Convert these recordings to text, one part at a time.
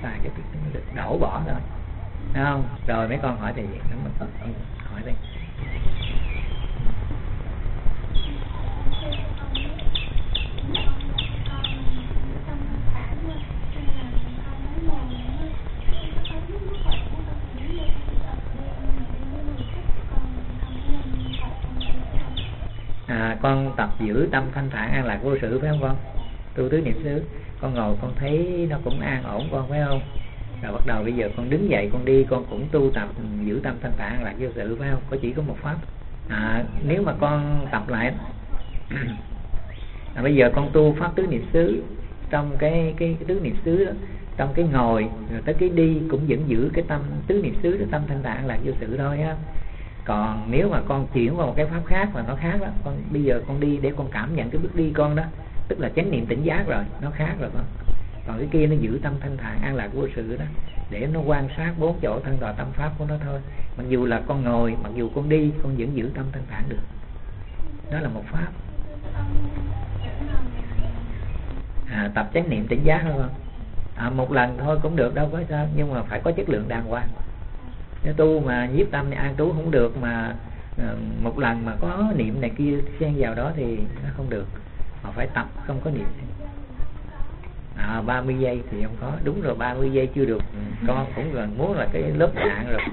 xài cái được đổ bỏ thôi, thấy không? Rồi mấy con hỏi thì hỏi đi. Con tập giữ tâm thanh thản an lạc vô sự phải không con? Tu tứ niệm xứ, con ngồi con thấy nó cũng an ổn con phải không? Rồi bắt đầu bây giờ con đứng dậy con đi, con cũng tu tập giữ tâm thanh thản an lạc vô sự phải không? Có chỉ có một pháp. Nếu mà con tập lại bây giờ con tu pháp tứ niệm xứ, trong cái tứ niệm xứ đó, trong cái ngồi rồi tới cái đi cũng vẫn giữ cái tâm tứ niệm xứ, cái tâm thanh thản an lạc vô sự thôi á. Còn nếu mà con chuyển qua một cái pháp khác là nó khác đó. Con bây giờ con đi để con cảm nhận cái bước đi con đó, tức là chánh niệm tỉnh giác rồi, nó khác rồi con. Còn cái kia nó giữ tâm thanh thản an lạc vô sự đó, để nó quan sát bốn chỗ thân tọa tâm pháp của nó thôi. Mặc dù là con ngồi, mặc dù con đi, con vẫn giữ tâm thanh thản được. Đó là một pháp. Tập chánh niệm tỉnh giác thôi con. Một lần thôi cũng được, đâu có sao, nhưng mà phải có chất lượng đàng hoàng. Nếu tu mà nhiếp tâm này an trú không được, mà một lần mà có niệm này kia xen vào đó thì nó không được. Mà phải tập không có niệm. 30 giây thì không có. Đúng rồi, 30 giây chưa được. Con cũng gần muốn là cái lớp dạng rồi.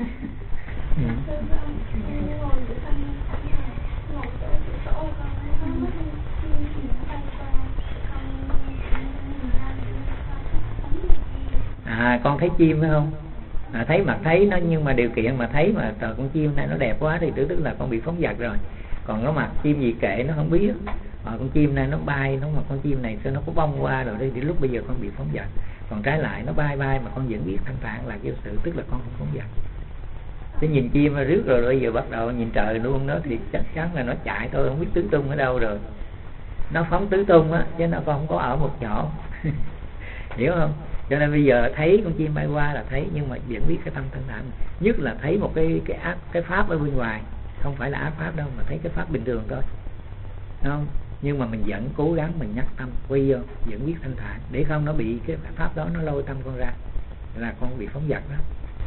Con thấy chim phải không? Thấy mặt thấy nó, nhưng mà điều kiện mà thấy mà trời con chim này nó đẹp quá thì tức là con bị phóng dật rồi. Còn nó mặt chim gì kệ, nó không biết. Con chim này nó bay, nó mà con chim này sao nó có bông qua rồi đi, lúc bây giờ con bị phóng dật. Còn trái lại nó bay mà con vẫn biết thanh thản là vô sự, tức là con không phóng dật. Chứ nhìn chim mà rước rồi bây giờ bắt đầu nhìn trời luôn đó thì chắc chắn là nó chạy thôi, không biết tứ tung ở đâu rồi. Nó phóng tứ tung á, chứ nó không có ở một chỗ. Hiểu không? Cho nên bây giờ thấy con chim bay qua là thấy, nhưng mà vẫn biết cái tâm thanh thản. Nhất là thấy một cái pháp ở bên ngoài, không phải là ác pháp đâu, mà thấy cái pháp bình thường thôi, không? Nhưng mà mình vẫn cố gắng mình nhắc tâm quy vô, vẫn biết thanh thản, để không nó bị cái pháp đó nó lôi tâm con ra, là con bị phóng dật đó.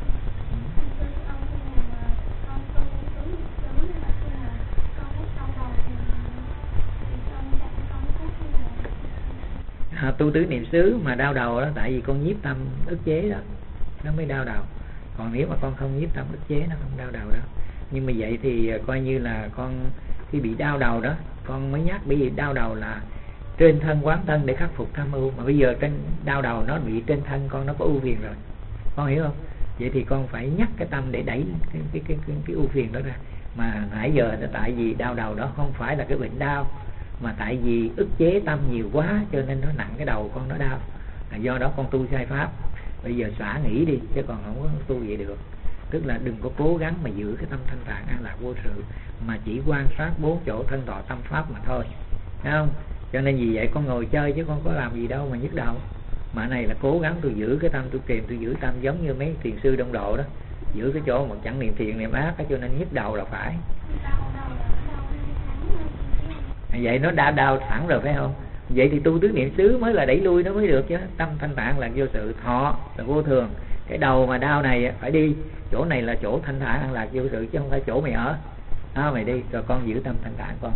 Tu tứ niệm xứ mà đau đầu đó, tại vì con nhiếp tâm ức chế đó, nó mới đau đầu. Còn nếu mà con không nhiếp tâm ức chế nó không đau đầu đâu. Nhưng mà vậy thì coi như là con khi bị đau đầu đó, con mới nhắc, bởi vì đau đầu là trên thân quán thân để khắc phục tham ưu. Mà bây giờ trên đau đầu nó bị trên thân con nó có ưu phiền rồi, con hiểu không? Vậy thì con phải nhắc cái tâm để đẩy cái ưu phiền đó ra. Mà nãy giờ là tại vì đau đầu đó không phải là cái bệnh đau, mà tại vì ức chế tâm nhiều quá cho nên nó nặng cái đầu con, nó đau. Do đó con tu sai pháp. Bây giờ xả nghỉ đi, chứ còn không có tu vậy được. Tức là đừng có cố gắng mà giữ cái tâm thanh thản an lạc vô sự, mà chỉ quan sát bốn chỗ thân tọa tâm pháp mà thôi, thấy không? Cho nên vì vậy con ngồi chơi chứ con có làm gì đâu mà nhức đầu. Mà này là cố gắng tôi giữ cái tâm, tôi kìm, tôi giữ tâm, giống như mấy thiền sư đông độ đó, giữ cái chỗ mà chẳng niệm thiện niệm ác, cho nên nhức đầu là phải. Vậy nó đã đau sẵn rồi phải không? Vậy thì tu tứ niệm xứ mới là đẩy lui nó mới được chứ. Tâm thanh thản là vô sự, thọ là vô thường. Cái đầu mà đau này phải đi, chỗ này là chỗ thanh thản an lạc vô sự, chứ không phải chỗ mày ở. Mày đi, rồi con giữ tâm thanh thản con.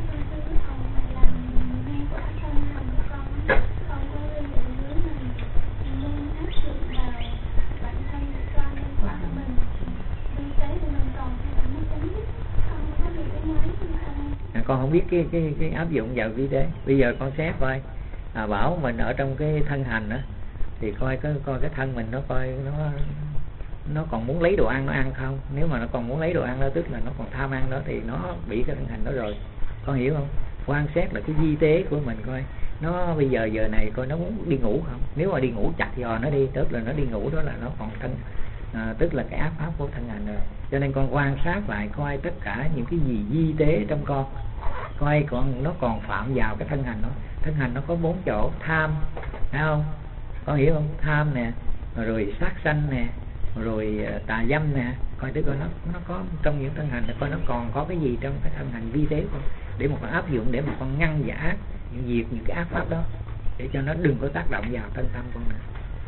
Con không biết cái áp dụng vào vi tế. Bây giờ con xét coi, bảo mình ở trong cái thân hành đó, thì coi cái thân mình nó coi nó còn muốn lấy đồ ăn nó ăn không. Nếu mà nó còn muốn lấy đồ ăn đó, tức là nó còn tham ăn đó, thì nó bị cái thân hành đó rồi, con hiểu không? Quan sát là cái vi tế của mình, coi nó bây giờ này coi nó muốn đi ngủ không. Nếu mà đi ngủ chặt giò nó đi, tức là nó đi ngủ đó là nó còn thân, tức là cái ác pháp của thân hành rồi. Cho nên con quan sát lại coi tất cả những cái gì vi tế trong con, coi nó còn phạm vào cái thân hành đó. Thân hành nó có bốn chỗ: tham, thấy không? Con hiểu không? Tham nè, rồi sát sanh nè, rồi tà dâm nè. Coi tức coi nó có trong những thân hành, coi nó còn có cái gì trong cái thân hành vi tế không, để mà con áp dụng, để mà con ngăn giả diệt những cái ác pháp đó, để cho nó đừng có tác động vào thân tâm con nữa.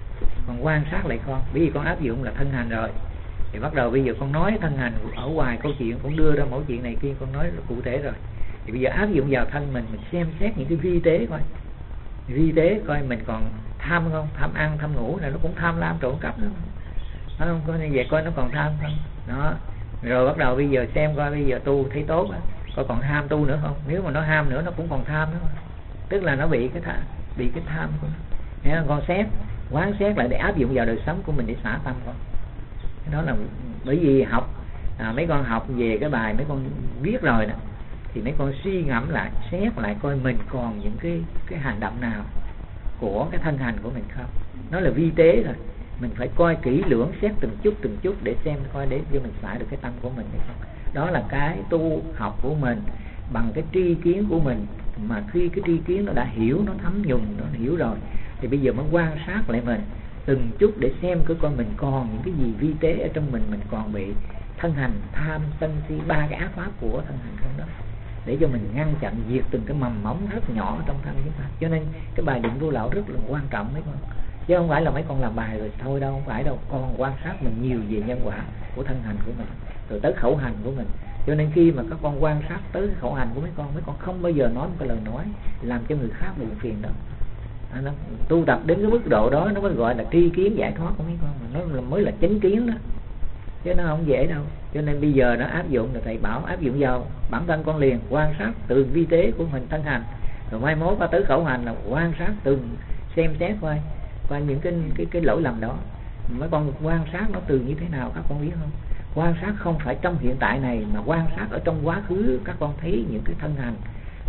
con quan sát lại con. Bởi vì con áp dụng là thân hành rồi, thì bắt đầu bây giờ con nói thân hành ở ngoài câu chuyện, con đưa ra mẫu chuyện này kia, con nói cụ thể rồi, thì bây giờ áp dụng vào thân mình xem xét những cái vi tế coi, vi tế coi mình còn tham không, tham ăn tham ngủ này, nó cũng tham lam trộm cắp nữa, phải không? Coi như vậy coi nó còn tham không đó. Rồi bắt đầu bây giờ xem coi bây giờ tu thấy tốt á, coi còn ham tu nữa không. Nếu mà nó ham nữa nó cũng còn tham nữa, tức là nó bị cái tham của nó. Con xét quán xét lại để áp dụng vào đời sống của mình để xả tâm con. Đó là bởi vì học mấy con học về cái bài mấy con viết rồi đó, thì mấy con suy ngẫm lại, xét lại coi mình còn những cái hành động nào của cái thân hành của mình không. Nó là vi tế rồi, mình phải coi kỹ lưỡng, xét từng chút để xem coi để cho mình xả được cái tâm của mình hay không. Đó là cái tu học của mình bằng cái tri kiến của mình. Mà khi cái tri kiến nó đã hiểu, nó thấm nhuần, nó hiểu rồi, thì bây giờ mới quan sát lại mình từng chút để xem coi mình còn những cái gì vi tế ở trong mình còn bị thân hành tham sân si, ba cái ác pháp của thân hành không đó, để cho mình ngăn chặn diệt từng cái mầm móng rất nhỏ trong thân chúng ta. Cho nên cái bài định vô lậu rất là quan trọng mấy con, chứ không phải là mấy con làm bài rồi thôi đâu, không phải đâu. Con quan sát mình nhiều về nhân quả của thân hành của mình, rồi tới khẩu hành của mình. Cho nên khi mà các con quan sát tới khẩu hành của mấy con không bao giờ nói một cái lời nói làm cho người khác buồn phiền đâu. Nó tu tập đến cái mức độ đó nó mới gọi là tri kiến giải thoát của mấy con, mà nó mới là chánh kiến đó, chứ nó không dễ đâu. Cho nên bây giờ nó áp dụng, là thầy bảo áp dụng vào bản thân con liền, quan sát từ vi tế của mình thân hành, rồi mai mốt qua tới khẩu hành là quan sát từng xem xét coi những cái lỗi lầm đó. Mấy con quan sát nó từ như thế nào các con biết không? Quan sát không phải trong hiện tại này, mà quan sát ở trong quá khứ. Các con thấy những cái thân hành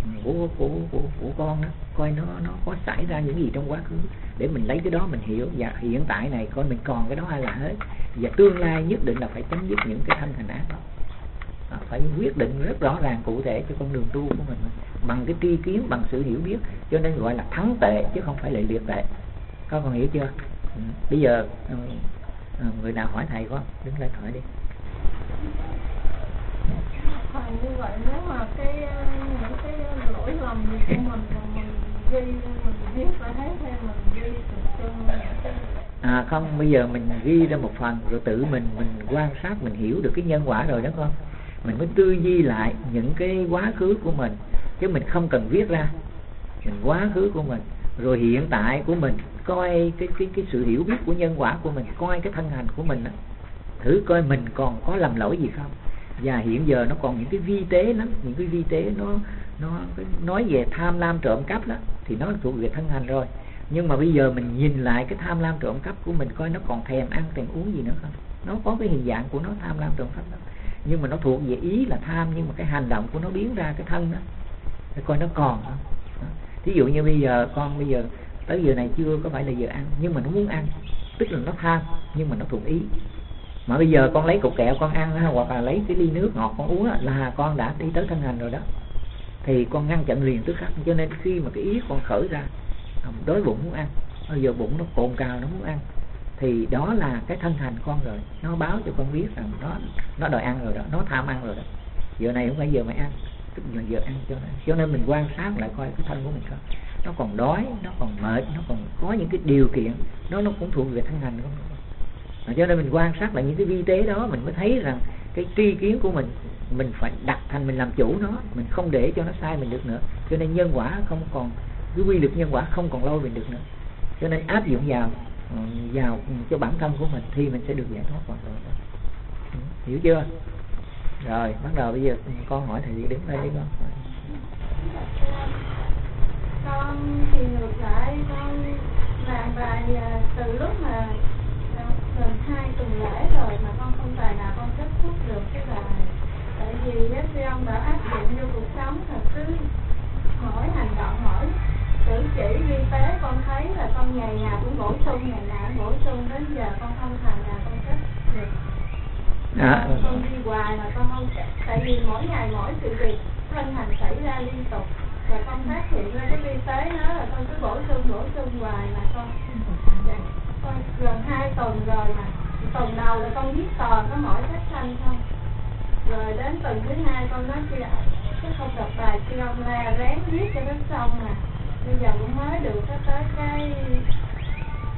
của con đó, coi nó có xảy ra những gì trong quá khứ, để mình lấy cái đó mình hiểu, và hiện tại này coi mình còn cái đó hay là hết, và tương lai nhất định là phải chấm dứt những cái thân hành ác đó. Phải quyết định rất rõ ràng cụ thể cho con đường tu của mình bằng cái tri kiến, bằng sự hiểu biết. Cho nên gọi là thắng tệ chứ không phải là liệt tệ. Các con hiểu chưa? Bây giờ người nào hỏi thầy con, đứng lên hỏi đi. Thầy, như vậy nếu mà những cái lỗi lầm gì của mình ghi, mình viết lại hết hay mình ghi từng không, bây giờ mình ghi ra một phần rồi tự mình quan sát, mình hiểu được cái nhân quả rồi đó con. Mình mới tư duy lại những cái quá khứ của mình, chứ mình không cần viết ra. Mình quá khứ của mình rồi hiện tại của mình, coi cái sự hiểu biết của nhân quả của mình, coi cái thân hành của mình đó, thử coi mình còn có lầm lỗi gì không. Và hiện giờ nó còn những cái vi tế lắm, những cái vi tế nó nói về tham lam trộm cắp đó, thì nó thuộc về thân hành rồi. Nhưng mà bây giờ mình nhìn lại cái tham lam trộm cắp của mình, coi nó còn thèm ăn thèm uống gì nữa không. Nó có cái hình dạng của nó tham lam trộm cắp đó, nhưng mà nó thuộc về ý là tham, nhưng mà cái hành động của nó biến ra cái thân đó, để coi nó còn không. Thí dụ như bây giờ con bây giờ tới giờ này chưa có phải là giờ ăn, nhưng mà nó muốn ăn, tức là nó tham, nhưng mà nó thuộc ý. Mà bây giờ con lấy cục kẹo con ăn, hoặc là lấy cái ly nước ngọt con uống, là con đã đi tới thân hành rồi đó, thì con ngăn chặn liền tức khắc. Cho nên khi mà cái ý con khởi ra đói bụng muốn ăn, bây giờ bụng nó cồn cào nó muốn ăn, thì đó là cái thân hành con rồi, nó báo cho con biết rằng nó đòi ăn rồi đó, nó tham ăn rồi đó. Giờ này không phải giờ mày ăn, tức là giờ ăn. Cho nên mình quan sát lại coi cái thân của mình không, nó còn đói, nó còn mệt, nó còn có những cái điều kiện nó cũng thuộc về thân hành của mình. Cho nên mình quan sát lại những cái vi tế đó, mình mới thấy rằng cái tri kiến của mình phải đặt thành mình làm chủ nó, mình không để cho nó sai mình được nữa. Cho nên nhân quả không còn, cái quy luật nhân quả không còn lôi mình được nữa. Cho nên áp dụng vào cho bản thân của mình thì mình sẽ được giải thoát hoàn toàn. Hiểu chưa? Rồi bắt đầu bây giờ con hỏi thầy đứng đây đi con. Con thì ngược lại, con làm bài từ lúc mà gần 2 tuần lễ rồi mà con không tài nào con kết thúc được cái bài. Tại vì sư ông đã áp dụng vô cuộc sống, là cứ mỗi hành động, mỗi cử chỉ vi tế con thấy là con ngày nào cũng bổ sung, ngày nào cũng bổ sung, đến giờ con không thành nào con kết được. Con đi hoài mà con không, tại vì mỗi ngày mỗi sự việc thân hành xảy ra liên tục, và con phát hiện ra cái vi tế nó là con cứ bổ sung hoài mà con gần 2 tuần rồi mà. Tuần đầu là con viết toàn có mỗi sách xanh không, rồi đến tuần thứ 2 con nói chị chứ không đọc bài chị ông la ráng viết cho nó xong mà bây giờ cũng mới được tới cái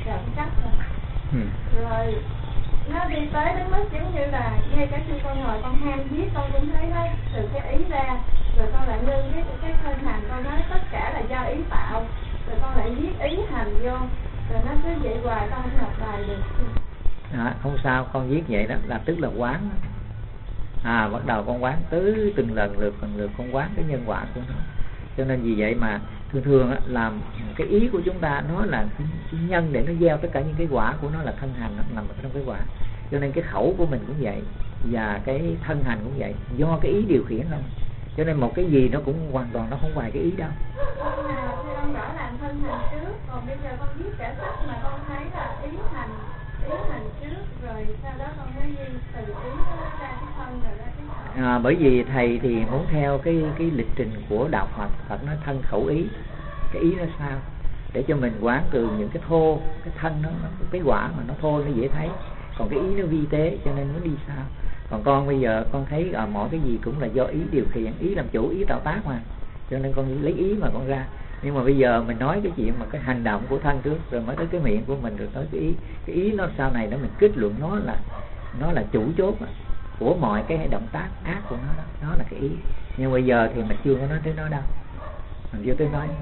trộm cắp rồi nó đi tới đến mức giống như là ngay cả khi con ngồi con ham viết con cũng thấy nó từ cái ý ra, rồi con lại ngưng cái thân hành, con nói tất cả là do ý tạo, rồi con lại viết ý hành vô, rồi nó cứ vậy hoài con không học bài được. Không sao, con viết vậy đó là tức là quán. Bắt đầu con quán tới từng lần lượt con quán cái nhân quả của nó. Cho nên vì vậy mà thường làm cái ý của chúng ta nó là cái nhân để nó gieo tất cả những cái quả của nó là thân hành, nó nằm ở trong cái quả. Cho nên cái khẩu của mình cũng vậy, và cái thân hành cũng vậy, do cái ý điều khiển thôi. Cho nên một cái gì nó cũng hoàn toàn nó không ngoài cái ý đâu. Con bảo làm thân hành trước, còn bây giờ con viết cả sách mà con thấy là ý hành trước, rồi sau đó con mới ghi từ ý ra cái thân rồi ra cái khẩu. Bởi vì thầy thì muốn theo cái lịch trình của đạo Phật. Phật nói thân khẩu ý, cái ý nó sao để cho mình quán từ những cái thô, cái thân nó cái quả mà nó thô nó dễ thấy, còn cái ý nó vi tế, cho nên nó đi sao. Còn con bây giờ con thấy mọi cái gì cũng là do ý điều khiển, ý làm chủ, ý tạo tác mà, cho nên con lấy ý mà con ra. Nhưng mà bây giờ mình nói cái chuyện mà cái hành động của thân trước, rồi mới tới cái miệng của mình, rồi tới cái ý nó sau này đó mình kết luận nó là chủ chốt của mọi cái động tác ác của nó đó, nó là cái ý. Nhưng bây giờ thì mình chưa có nói tới nó đâu, mình chưa tới nói.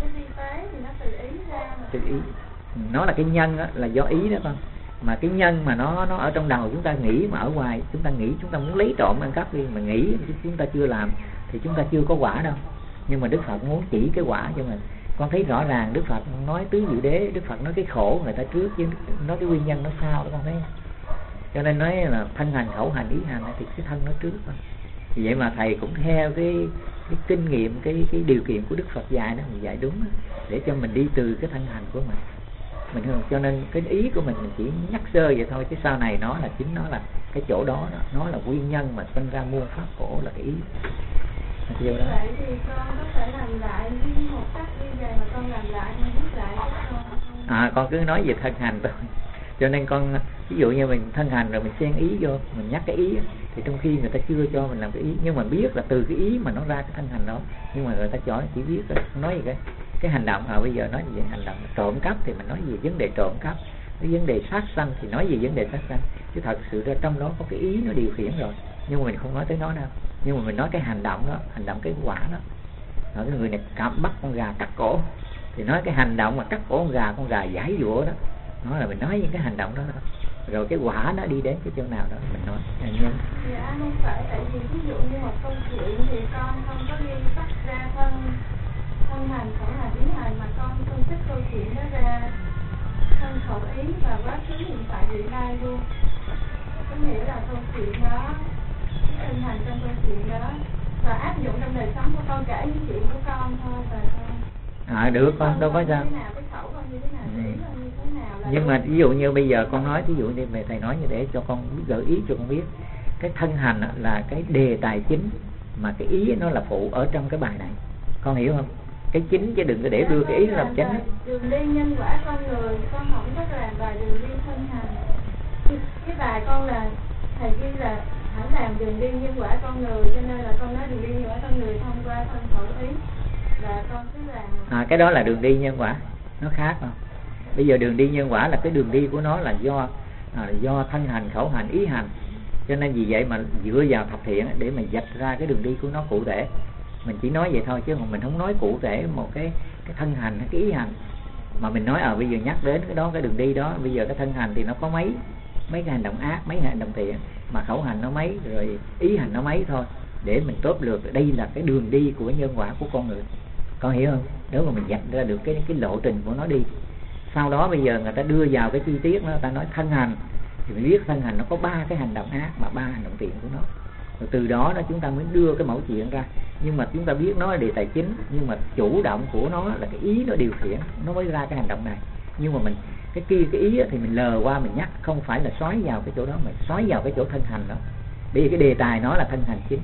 Từ ý nó là cái nhân đó, là do ý đó con. Mà cái nhân mà nó ở trong đầu chúng ta nghĩ, mà ở ngoài chúng ta nghĩ chúng ta muốn lấy trộm ăn cắp đi, mà nghĩ chúng ta chưa làm thì chúng ta chưa có quả đâu. Nhưng mà Đức Phật muốn chỉ cái quả cho mình. Con thấy rõ ràng Đức Phật nói tứ diệu đế, Đức Phật nói cái khổ người ta trước chứ nói cái nguyên nhân nó sau đó con thấy. Cho nên nói là thân hành, khẩu hành, ý hành thì cái thân nó trước thôi. Vì vậy mà thầy cũng theo cái kinh nghiệm, cái điều kiện của Đức Phật dạy đó, mình dạy đúng đó, để cho mình đi từ cái thân hành của mình không. Cho nên cái ý của mình chỉ nhắc sơ vậy thôi, chứ sau này nó là chính nó là cái chỗ đó, nó là nguyên nhân mà sinh ra muôn pháp khổ là cái ý. Vậy thì con có thể làm lại một cách đi về mà con làm lại không biết lại con. Con cứ nói về thân hành thôi. Cho nên con ví dụ như mình thân hành rồi mình xen ý vô, mình nhắc cái ý thì trong khi người ta chưa cho mình làm cái ý, nhưng mà biết là từ cái ý mà nó ra cái thân hành đó, nhưng mà người ta cho chỉ biết nói về cái hành động. Bây giờ nói về hành động trộm cắp thì mình nói về vấn đề trộm cắp, cái vấn đề sát sanh thì nói về vấn đề sát sanh, chứ thật sự ra trong đó có cái ý nó điều khiển rồi, nhưng mà mình không nói tới nó đâu. Nhưng mà mình nói cái hành động đó, hành động cái quả đó. Cái người này bắt con gà cắt cổ thì nói cái hành động mà cắt cổ con gà giải dụa đó, nó là mình nói những cái hành động đó. Rồi cái quả nó đi đến cái chỗ nào đó mình nói nhân. Dạ không phải, tại vì ví dụ như một câu chuyện thì con không có ghi tắt ra thân hành, khẩu hành, ý hành, mà con phân tích câu chuyện đó ra thân khẩu ý và quá khứ, hiện tại, vị lai luôn. Có nghĩa là câu chuyện đó, cái thân hành trong câu chuyện đó và áp dụng trong đời sống của con, kể những chuyện của con thôi và con. Được con, đâu có sao. Nhưng mà ví dụ như bây giờ con nói, ví dụ như thầy nói như để cho con gợi ý cho con biết, cái thân hành là cái đề tài chính, mà cái ý nó là phụ ở trong cái bài này, con hiểu không? Cái chính chứ đừng có để đưa cái ý nó làm chánh. Đường đi nhân quả con người, con không có làm bài đường đi thân hành. Cái bài con là thầy ghi là hãy làm đường đi nhân quả con người, cho nên là con nói đường đi nhân quả con người thông qua thân khẩu ý là con cứ làm. Cái đó là đường đi nhân quả, nó khác không? Bây giờ đường đi nhân quả là cái đường đi của nó là do thân hành, khẩu hành, ý hành. Cho nên vì vậy mà dựa vào thập thiện để mà vạch ra cái đường đi của nó cụ thể. Mình chỉ nói vậy thôi chứ mình không nói cụ thể một cái thân hành hay cái ý hành. Mà mình nói bây giờ nhắc đến cái đó, cái đường đi đó, bây giờ cái thân hành thì nó có mấy cái hành động ác, mấy hành động thiện, mà khẩu hành nó mấy, rồi ý hành nó mấy thôi, để mình tóm lược đây là cái đường đi của nhân quả của con người. Con hiểu không? Nếu mà mình vạch ra được cái lộ trình của nó đi. Sau đó bây giờ người ta đưa vào cái chi tiết, người ta nói thân hành thì mình biết thân hành nó có 3 cái hành động ác mà 3 hành động thiện của nó. Rồi từ đó chúng ta mới đưa cái mẫu chuyện ra. Nhưng mà chúng ta biết nó là đề tài chính, nhưng mà chủ động của nó là cái ý nó điều khiển, nó mới ra cái hành động này. Nhưng mà mình cái ý thì mình lờ qua, mình nhắc, không phải là xoáy vào cái chỗ đó, mà xoáy vào cái chỗ thân hành đó. Bởi vì cái đề tài nó là thân hành chính.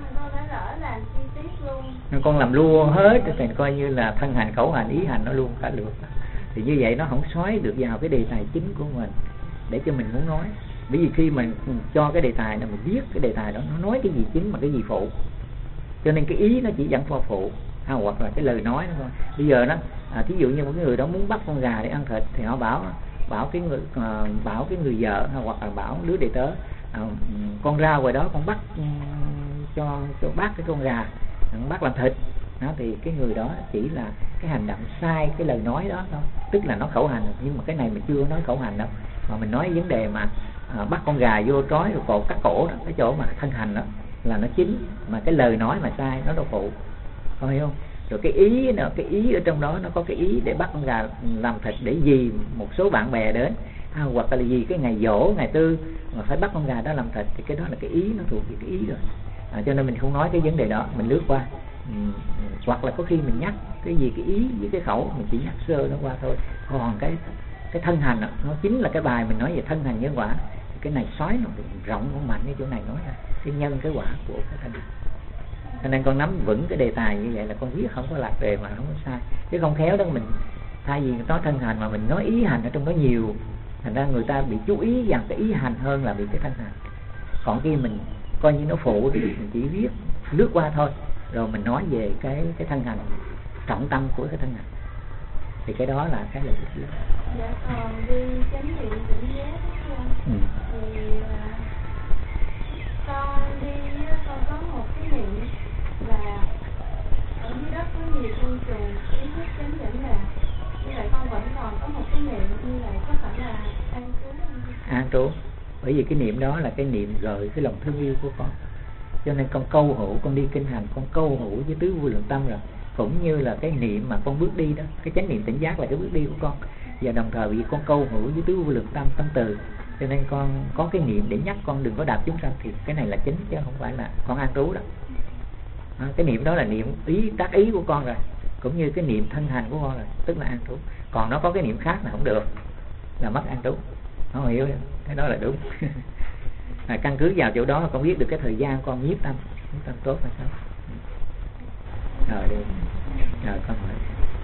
Con làm luôn hết thì coi như là thân hành, khẩu hành, ý hành nó luôn cả lượt. Thì như vậy nó không xoáy được vào cái đề tài chính của mình để cho mình muốn nói. Bởi vì khi mình cho cái đề tài này, mình biết cái đề tài đó nó nói cái gì chính mà cái gì phụ, cho nên cái ý nó chỉ dẫn qua phụ. hoặc là cái lời nói đó. Bây giờ đó thí dụ như một cái người đó muốn bắt con gà để ăn thịt thì họ bảo cái người vợ hoặc là bảo đứa đệ tớ con ra ngoài đó con bắt cho bác cái con gà bắt làm thịt đó, thì cái người đó chỉ là cái hành động sai cái lời nói đó thôi, tức là nó khẩu hành, nhưng mà cái này mình chưa nói khẩu hành đâu, mà mình nói vấn đề mà bắt con gà vô trói rồi cột cắt cổ đó, cái chỗ mà thân hành đó là nó chính, mà cái lời nói mà sai nó đâu phụ, có hiểu không? Rồi cái ý ở trong đó nó có cái ý để bắt con gà làm thịt để vì một số bạn bè đến hoặc là vì cái ngày giỗ ngày tư mà phải bắt con gà đó làm thịt, thì cái đó là cái ý, nó thuộc về cái ý rồi. Cho nên mình không nói cái vấn đề đó, mình lướt qua. Hoặc là có khi mình nhắc cái gì cái ý với cái khẩu mình chỉ nhắc sơ nó qua thôi, còn cái thân hành đó, nó chính là cái bài mình nói về thân hành nhân quả, thì cái này xoáy nó rộng con mạnh cái chỗ này nói ra cái nhân cái quả của cái thân. Cho nên con nắm vững cái đề tài như vậy là con viết không có lạc đề mà không có sai, chứ không khéo đó mình thay vì nói thân hành mà mình nói ý hành ở trong đó nhiều, thành ra người ta bị chú ý vào cái ý hành hơn là bị cái thân hành. Còn khi mình coi như nó phụ thì mình chỉ viết lướt qua thôi, rồi mình nói về cái thân hành, trọng tâm của cái thân hành, thì cái đó là cái lợi ích. Dạ, còn đi chánh niệm tỉnh giác thì con có một cái niệm là ở dưới đất có nhiều côn trùng kiến thức chánh dẫn là như vậy, con vẫn còn có một cái niệm như vậy, có phải là an trú không? An trú, bởi vì cái niệm đó là cái niệm gợi cái lòng thương yêu của con, cho nên con câu hữu, con đi kinh hành con câu hữu với tứ vô lượng tâm rồi, cũng như là cái niệm mà con bước đi đó, cái chánh niệm tỉnh giác là cái bước đi của con, và đồng thời vì con câu hữu với tứ vô lượng tâm tâm từ, cho nên con có cái niệm để nhắc con đừng có đạp chúng sanh, thì cái này là chính chứ không phải là con an trú đó. Cái niệm đó là niệm ý tác ý của con rồi, cũng như cái niệm thân hành của con rồi, tức là an trú. Còn nó có cái niệm khác là không được, là mất an trú, không hiểu cái đó là đúng. Căn cứ vào chỗ đó là con biết được cái thời gian con nhiếp tâm tốt hay sao. Rồi đi, rồi con hỏi.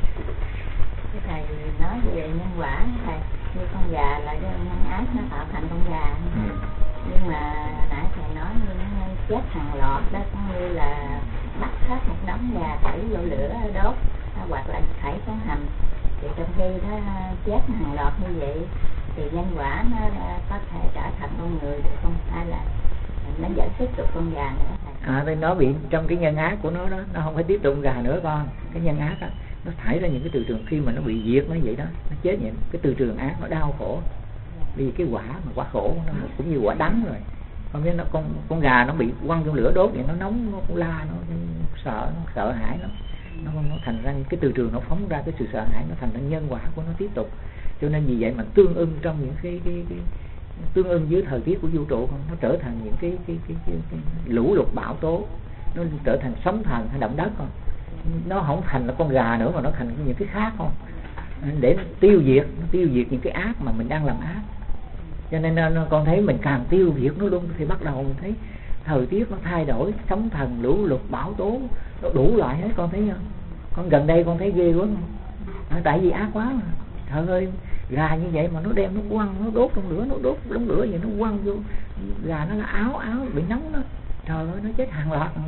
Cái thầy nói về nhân quả, thầy như con gà là do nhân ác nó tạo thành con gà, nhưng mà nãy thầy nói như nó chết hàng loạt đó, cũng như là bắt hết một đống gà thảy vô lửa đốt, hoặc là thảy xuống hầm, thì trong khi nó chết hàng loạt như vậy thì nhân quả nó có thể trở thành con người được không, hay là nó vẫn tiếp tục con gà nữa thầy? Thì nó bị trong cái nhân ác của nó đó, nó không phải tiếp tục gà nữa con. Cái nhân ác đó, nó thải ra những cái từ trường, khi mà nó bị diệt nó vậy đó, nó chết vậy, cái từ trường ác nó đau khổ. Vì cái quả mà quả khổ nó cũng như quả đắng rồi. Con biết nó con gà nó bị quăng trong lửa đốt vậy, nó nóng, nó cũng la, nó sợ hãi nó thành ra cái từ trường nó phóng ra cái sự sợ hãi, nó thành ra nhân quả của nó tiếp tục. Cho nên vì vậy mà tương ưng trong những cái tương ưng với thời tiết của vũ trụ, nó trở thành những cái lũ lụt bão tố, nó trở thành sóng thần hay động đất, con nó không thành là con gà nữa mà nó thành những cái khác, không để nó tiêu diệt những cái ác mà mình đang làm ác. Cho nên con thấy mình càng tiêu diệt nó luôn thì bắt đầu mình thấy thời tiết nó thay đổi, sóng thần lũ lụt bão tố nó đủ loại hết, con thấy không? Con gần đây con thấy ghê quá, tại vì ác quá mà. Trời ơi, gà như vậy mà nó đem nó quăng, nó đốt trong lửa, nó đốt đống lửa vậy, nó quăng vô gà, nó là áo bị nóng đó, trời ơi, nó chết hàng loạt.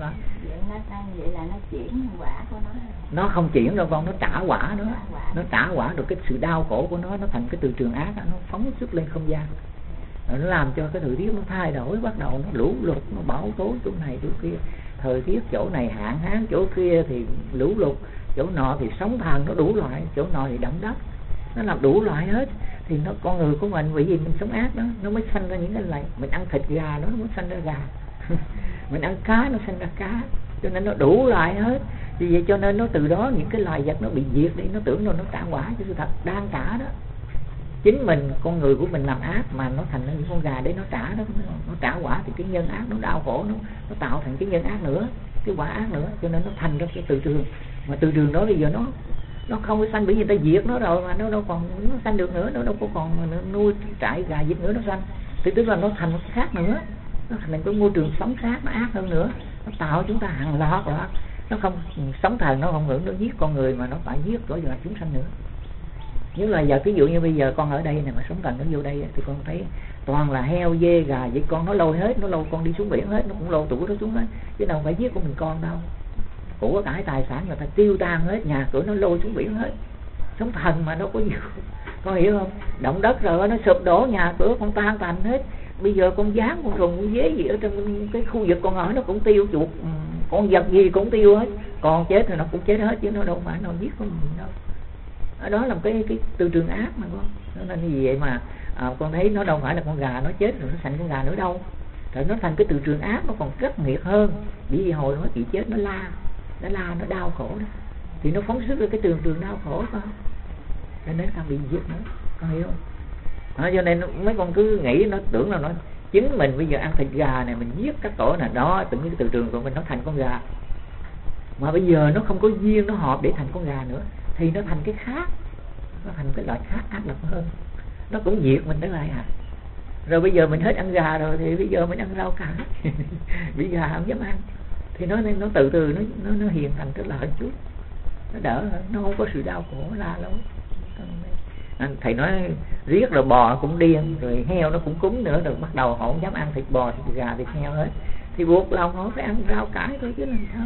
Vậy là nó chuyển quả của nó không chuyển đâu con, nó trả quả nữa, nó trả quả được cái sự đau khổ của nó thành cái từ trường ác, nó phóng xuất lên không gian, rồi nó làm cho cái thời tiết nó thay đổi, bắt đầu nó lũ lụt, nó bão tố chỗ này chỗ kia, thời tiết chỗ này hạn hán, chỗ kia thì lũ lụt, chỗ nọ thì sóng thần, nó đủ loại, chỗ nọ thì động đất, nó làm đủ loại hết. Thì nó con người của mình bởi vì mình sống ác đó, nó mới sanh ra những cái này. Mình ăn thịt gà nó mới sanh ra gà. Mình ăn cá nó sanh ra cá, cho nên nó đủ loại hết. Vì vậy cho nên nó từ đó những cái loài vật nó bị diệt đi, nó tưởng là nó trả quả, chứ sự thật đang trả đó. Chính mình, con người của mình làm ác mà nó thành ra những con gà để nó trả đó, nó trả quả thì cái nhân ác nó đau khổ, nó tạo thành cái nhân ác nữa, cái quả ác nữa, cho nên nó thành ra cái từ trường. Mà từ trường đó bây giờ nó không có sanh, bởi vì người ta diệt nó rồi mà nó đâu còn nó sanh được nữa, nó đâu có còn nuôi trại gà vịt nữa nó sanh, thì tức là nó thành một cái khác nữa, nó thành cái môi trường sống khác, nó ác hơn nữa, nó tạo chúng ta hàng loạt. Nó không sống thần, nó không hưởng nó giết con người mà nó phải giết rồi là chúng sanh nữa. Như là giờ ví dụ như bây giờ con ở đây này mà sống thần nó vô đây thì con thấy toàn là heo dê gà vậy, con nó lôi hết, nó lôi con đi xuống biển hết, nó cũng lôi tụi nó xuống hết, chứ đâu phải giết của mình con đâu. của cải tài sản người ta tiêu tan hết, nhà cửa nó lôi xuống biển hết. Sống thần mà đâu có nhiều, con hiểu không? Động đất rồi nó sụp đổ, nhà cửa con tan tành hết. Bây giờ con gián, con rùng, con dế gì ở trong cái khu vực con ở nó cũng tiêu, chuột con vật gì cũng tiêu hết. Còn chết thì nó cũng chết hết chứ nó đâu phải nó giết con gì đâu. Đó là một cái từ trường ác mà con. Nên như vậy mà con thấy nó đâu phải là con gà nó chết rồi nó thành con gà nữa đâu. Rồi nó thành cái từ trường ác, nó còn rất nghiệt hơn. Bởi vì hồi nó chỉ chết nó la, nó đau khổ đó. Thì nó phóng xuất ra cái từ trường đau khổ con. Cho nên ta bị giết nữa, con hiểu không? Đó, cho nên mấy con cứ nghĩ, nó tưởng là nó chính mình bây giờ ăn thịt gà này, mình giết các tổ này đó, tự nhiên cái từ trường của mình nó thành con gà. Mà bây giờ nó không có duyên nó hợp để thành con gà nữa, thì nó thành cái khác, nó thành cái loại khác ác độc hơn, nó cũng diệt mình đó lại à. Rồi bây giờ mình hết ăn gà rồi thì bây giờ mình ăn rau cải bị gà không dám ăn, thì nó từ từ nó hiền thành trở lại chút, nó đỡ hơn, nó không có sự đau khổ la lối. Thầy nói riết rồi bò cũng điên, rồi heo nó cũng cúng nữa, rồi bắt đầu họ không dám ăn thịt bò, thịt gà, thịt heo hết, thì buộc lòng họ phải ăn rau cải thôi chứ làm sao.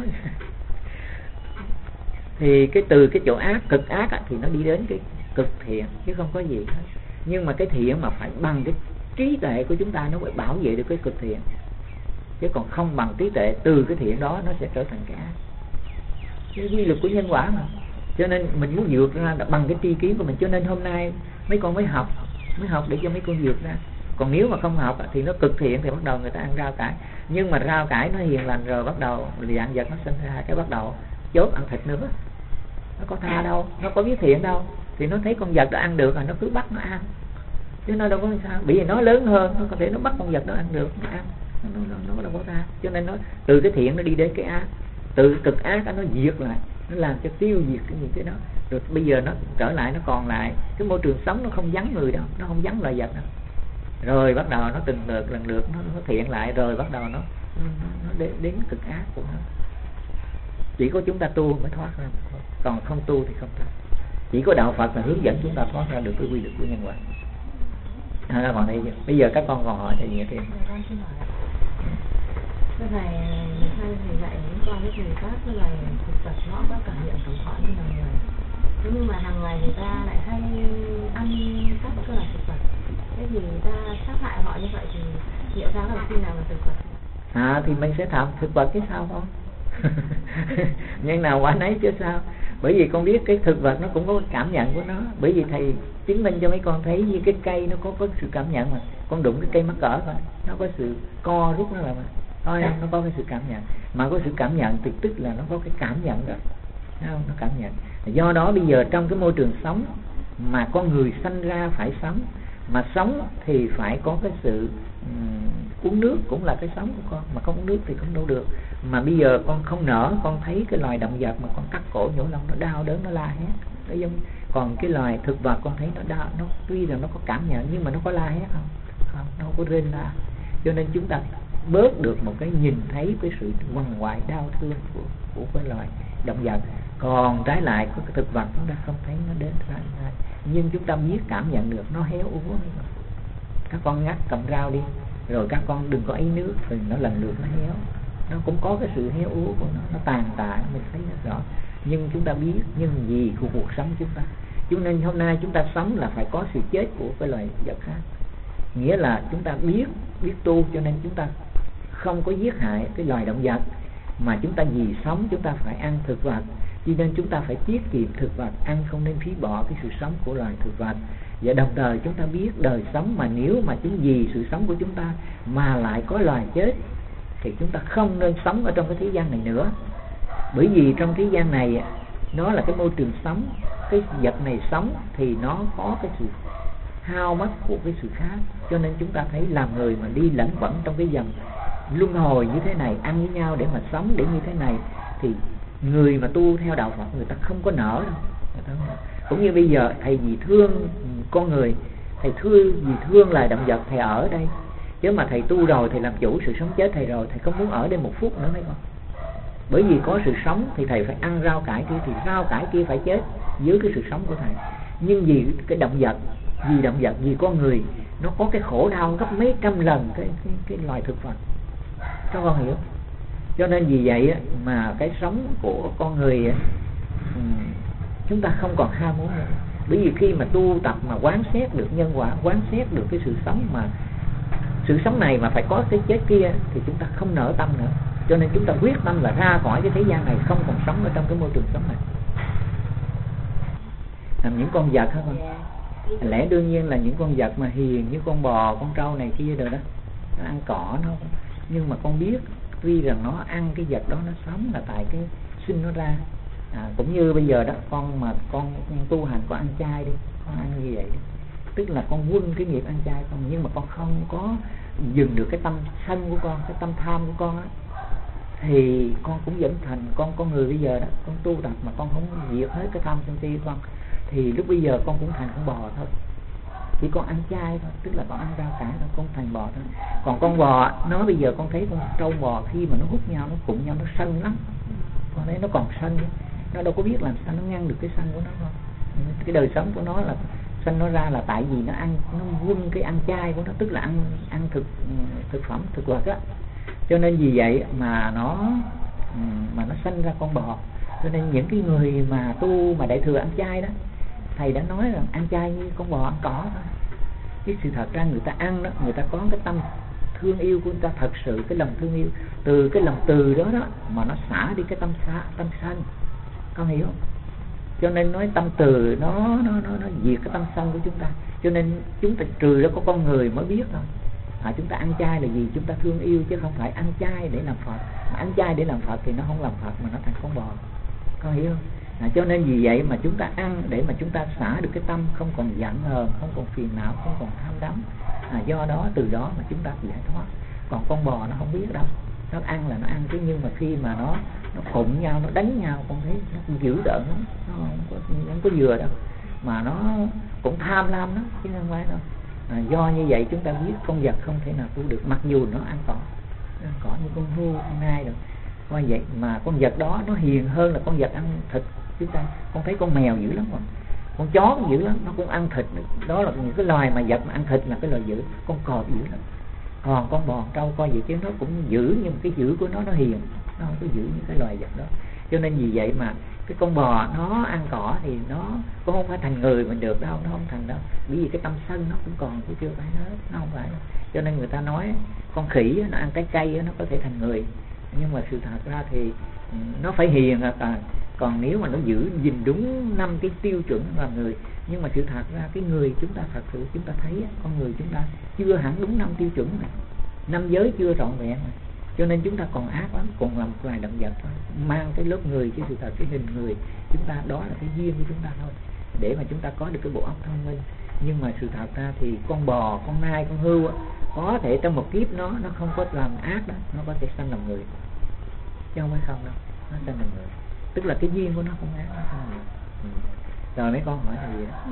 Thì cái từ cái chỗ ác, cực ác thì nó đi đến cái cực thiện chứ không có gì hết. Nhưng mà cái thiện mà phải bằng cái trí tuệ của chúng ta nó mới bảo vệ được cái cực thiện, chứ còn không bằng trí tuệ, từ cái thiện đó nó sẽ trở thành cái ác. Cái quy luật của nhân quả mà. Cho nên mình muốn vượt ra bằng cái tri kiến của mình. Cho nên hôm nay mấy con mới học để cho mấy con vượt ra. Còn nếu mà không học thì nó cực thiện thì bắt đầu người ta ăn rau cải. Nhưng mà rau cải nó hiền lành rồi bắt đầu dạng vật nó sinh ra, cái bắt đầu chốt ăn thịt nữa. Nó có tha đâu, nó có biết thiện đâu. Thì nó thấy con vật nó ăn được rồi nó cứ bắt nó ăn, chứ nó đâu có sao. Bởi vì nó lớn hơn, nó có thể nó bắt con vật nó ăn được, nó ăn, nó đâu có tha. Cho nên nó từ cái thiện nó đi đến cái ác, từ cực ác nó diệt lại, nó làm cho tiêu diệt cái những cái đó. Rồi bây giờ nó trở lại, nó còn lại cái môi trường sống, nó không vắng người đâu, nó không vắng loài vật đâu. Rồi bắt đầu nó từng lần lượt nó thiện lại, rồi bắt đầu nó đến cực ác của nó. Chỉ có chúng ta tu mới thoát ra, còn không tu thì không thoát. Chỉ có đạo Phật là hướng dẫn chúng ta thoát ra được cái quy luật của nhân quả. Còn đây bây giờ các con còn hỏi thì thêm. Cái này hay thầy dạy những con cái thầy các cái này thực vật nó có cảm nhận tổng thọ như là người. Thế nhưng mà hàng ngày người ta lại hay ăn các cái loài thực vật. Thế thì người ta sát hại họ như vậy thì liệu ra là khi nào là thực vật? Thì mình sẽ thảm thực vật chứ sao không? Nhưng nào quả nấy chứ sao? Bởi vì con biết cái thực vật nó cũng có cảm nhận của nó. Bởi vì thầy chứng minh cho mấy con thấy như cái cây nó có sự cảm nhận mà. Con đụng cái cây mắc cỡ thôi, nó có sự co rút nó lại mà. Thôi nó có cái sự cảm nhận. Mà có sự cảm nhận thì tức là nó có cái cảm nhận rồi. Thấy không? Nó cảm nhận. Do đó bây giờ trong cái môi trường sống mà con người sanh ra phải sống, mà sống thì phải có cái sự uống nước cũng là cái sống của con, mà không uống nước thì không đâu được. Mà bây giờ con không nỡ, con thấy cái loài động vật mà con cắt cổ nhổ lông nó đau đớn, nó la hét, nó giống. Còn cái loài thực vật con thấy nó đau, nó tuy rằng nó có cảm nhận nhưng mà nó có la hét không? Không, nó không có rên la. Cho nên chúng ta bớt được một cái nhìn thấy cái sự quằn quại đau thương của cái loài động vật. Còn trái lại có cái thực vật chúng ta không thấy nó đến ra, nhưng chúng ta biết cảm nhận được nó héo úa. Các con ngắt cầm rau đi, rồi các con đừng có ấy nước, rồi nó lần lượt nó héo, nó cũng có cái sự héo úa của nó tàn tạ, mình thấy nó rõ. Nhưng chúng ta biết nhưng gì của cuộc sống chúng ta. Cho nên hôm nay chúng ta sống là phải có sự chết của cái loài vật khác. Nghĩa là chúng ta biết tu, cho nên chúng ta không có giết hại cái loài động vật, mà chúng ta vì sống chúng ta phải ăn thực vật. Cho nên chúng ta phải tiết kiệm thực vật, ăn không nên phí bỏ cái sự sống của loài thực vật. Và đồng thời chúng ta biết đời sống mà nếu mà chính vì sự sống của chúng ta mà lại có loài chết thì chúng ta không nên sống ở trong cái thế gian này nữa. Bởi vì trong thế gian này nó là cái môi trường sống, cái vật này sống thì nó có cái sự hao mất của cái sự khác. Cho nên chúng ta thấy làm người mà đi lẫn quẩn trong cái dòng luân hồi như thế này, ăn với nhau để mà sống để như thế này, thì người mà tu theo đạo Phật người ta không có nỡ đâu. Cũng như bây giờ thầy vì thương con người, thầy vì thương loài động vật thầy ở đây. Chứ mà thầy tu rồi, thầy làm chủ sự sống chết thầy rồi, thầy không muốn ở đây một phút nữa mấy con. Bởi vì có sự sống thì thầy phải ăn rau cải kia, thì rau cải kia phải chết dưới cái sự sống của thầy. Nhưng vì cái động vật, vì con người, nó có cái khổ đau gấp mấy trăm lần cái loài thực vật. Các con hiểu? Cho nên vì vậy mà cái sống của con người chúng ta không còn ham muốn nữa. Bởi vì khi mà tu tập mà quán xét được nhân quả, quán xét được cái sự sống, mà sự sống này mà phải có cái chết kia, thì chúng ta không nở tâm nữa. Cho nên chúng ta quyết tâm là ra khỏi cái thế gian này, không còn sống ở trong cái môi trường sống này. Làm những con vật hả con? Lẽ đương nhiên là những con vật mà hiền như con bò, con trâu này kia rồi đó, nó ăn cỏ nó, nhưng mà con biết tuy rằng nó ăn cái vật đó nó sống là tại cái sinh nó ra. Cũng như bây giờ đó, con tu hành, con ăn chay đi, con ăn như vậy đi, tức là con quân cái nghiệp ăn chay con, nhưng mà con không có dừng được cái tâm sân của con, cái tâm tham của con á, thì con cũng vẫn thành con người bây giờ đó, con tu tập mà con không diệt hết cái tham sân si của con, thì lúc bây giờ con cũng thành con bò thôi. Chỉ con ăn chay thôi, tức là con ăn rau cải thôi, con thành bò thôi. Còn con bò nó bây giờ con thấy con trâu bò khi mà nó hút nhau, nó cụng nhau, nó sân lắm. Con thấy nó còn sân, nó đâu có biết làm sao nó ngăn được cái sân của nó không. Cái đời sống của nó là sân nó ra là tại vì nó ăn, nó quân cái ăn chay của nó, tức là ăn thực phẩm, thực vật á. Cho nên vì vậy mà nó sanh ra con bò. Cho nên những cái người mà tu mà đại thừa ăn chay đó, thầy đã nói rằng ăn chay như con bò ăn cỏ thôi. Cái sự thật ra người ta ăn đó, người ta có cái tâm thương yêu của người ta, thật sự cái lòng thương yêu, từ cái lòng từ đó đó mà nó xả đi cái tâm sân. Con hiểu không? Cho nên nói tâm từ nó diệt cái tâm sân của chúng ta. Cho nên chúng ta trừ ra có con người mới biết thôi. Chúng ta ăn chay là gì? Chúng ta thương yêu chứ không phải ăn chay để làm Phật. Mà ăn chay để làm Phật thì nó không làm Phật mà nó thành con bò. Con hiểu không? Cho nên vì vậy mà chúng ta ăn để mà chúng ta xả được cái tâm không còn giận hờn, không còn phiền não, không còn tham đắm. Do đó từ đó mà chúng ta giải thoát. Còn con bò nó không biết đâu, nó ăn là nó ăn chứ, nhưng mà khi mà nó khụng nhau, nó đánh nhau, con thấy nó dữ đợn lắm, nó không có vừa đâu, mà nó cũng tham lam lắm chứ không phải đâu. Do như vậy chúng ta biết con vật không thể nào tu được, mặc dù nó ăn cỏ như con hươu, con nai rồi. Coi vậy mà con vật đó nó hiền hơn là con vật ăn thịt chúng ta. Con thấy con mèo dữ lắm rồi, con chó cũng dữ lắm, nó cũng ăn thịt. Đó là những cái loài mà vật mà ăn thịt là cái loài dữ. Con cọp dữ lắm. Còn con bò trâu coi vậy chứ nó cũng dữ, nhưng cái dữ của nó hiền, nó không có dữ như cái loài vật đó. Cho nên vì vậy mà cái con bò nó ăn cỏ thì nó cũng không phải thành người mình được đâu, nó không thành đâu, bởi vì cái tâm sân nó cũng còn, chứ chưa phải nó không phải đâu. Cho nên người ta nói con khỉ nó ăn cái cây nó có thể thành người, nhưng mà sự thật ra thì nó phải hiền còn nếu mà nó giữ gìn đúng 5 cái tiêu chuẩn là người. Nhưng mà sự thật ra cái người chúng ta thật sự chúng ta thấy con người chúng ta chưa hẳn đúng 5 tiêu chuẩn này, 5 giới chưa trọn vẹn này. Cho nên chúng ta còn ác lắm, còn là một loài động vật thôi, mang cái lớp người chứ sự thật cái hình người chúng ta đó là cái duyên của chúng ta thôi, để mà chúng ta có được cái bộ óc thông minh. Nhưng mà sự thật ra thì con bò, con nai, con hươu có thể trong một kiếp nó không có làm ác đó, nó có thể sanh làm người chứ không phải không đâu, nó sanh làm người, tức là cái duyên của nó không ác, nó sanh làm người. Rồi mấy con hỏi là gì đó?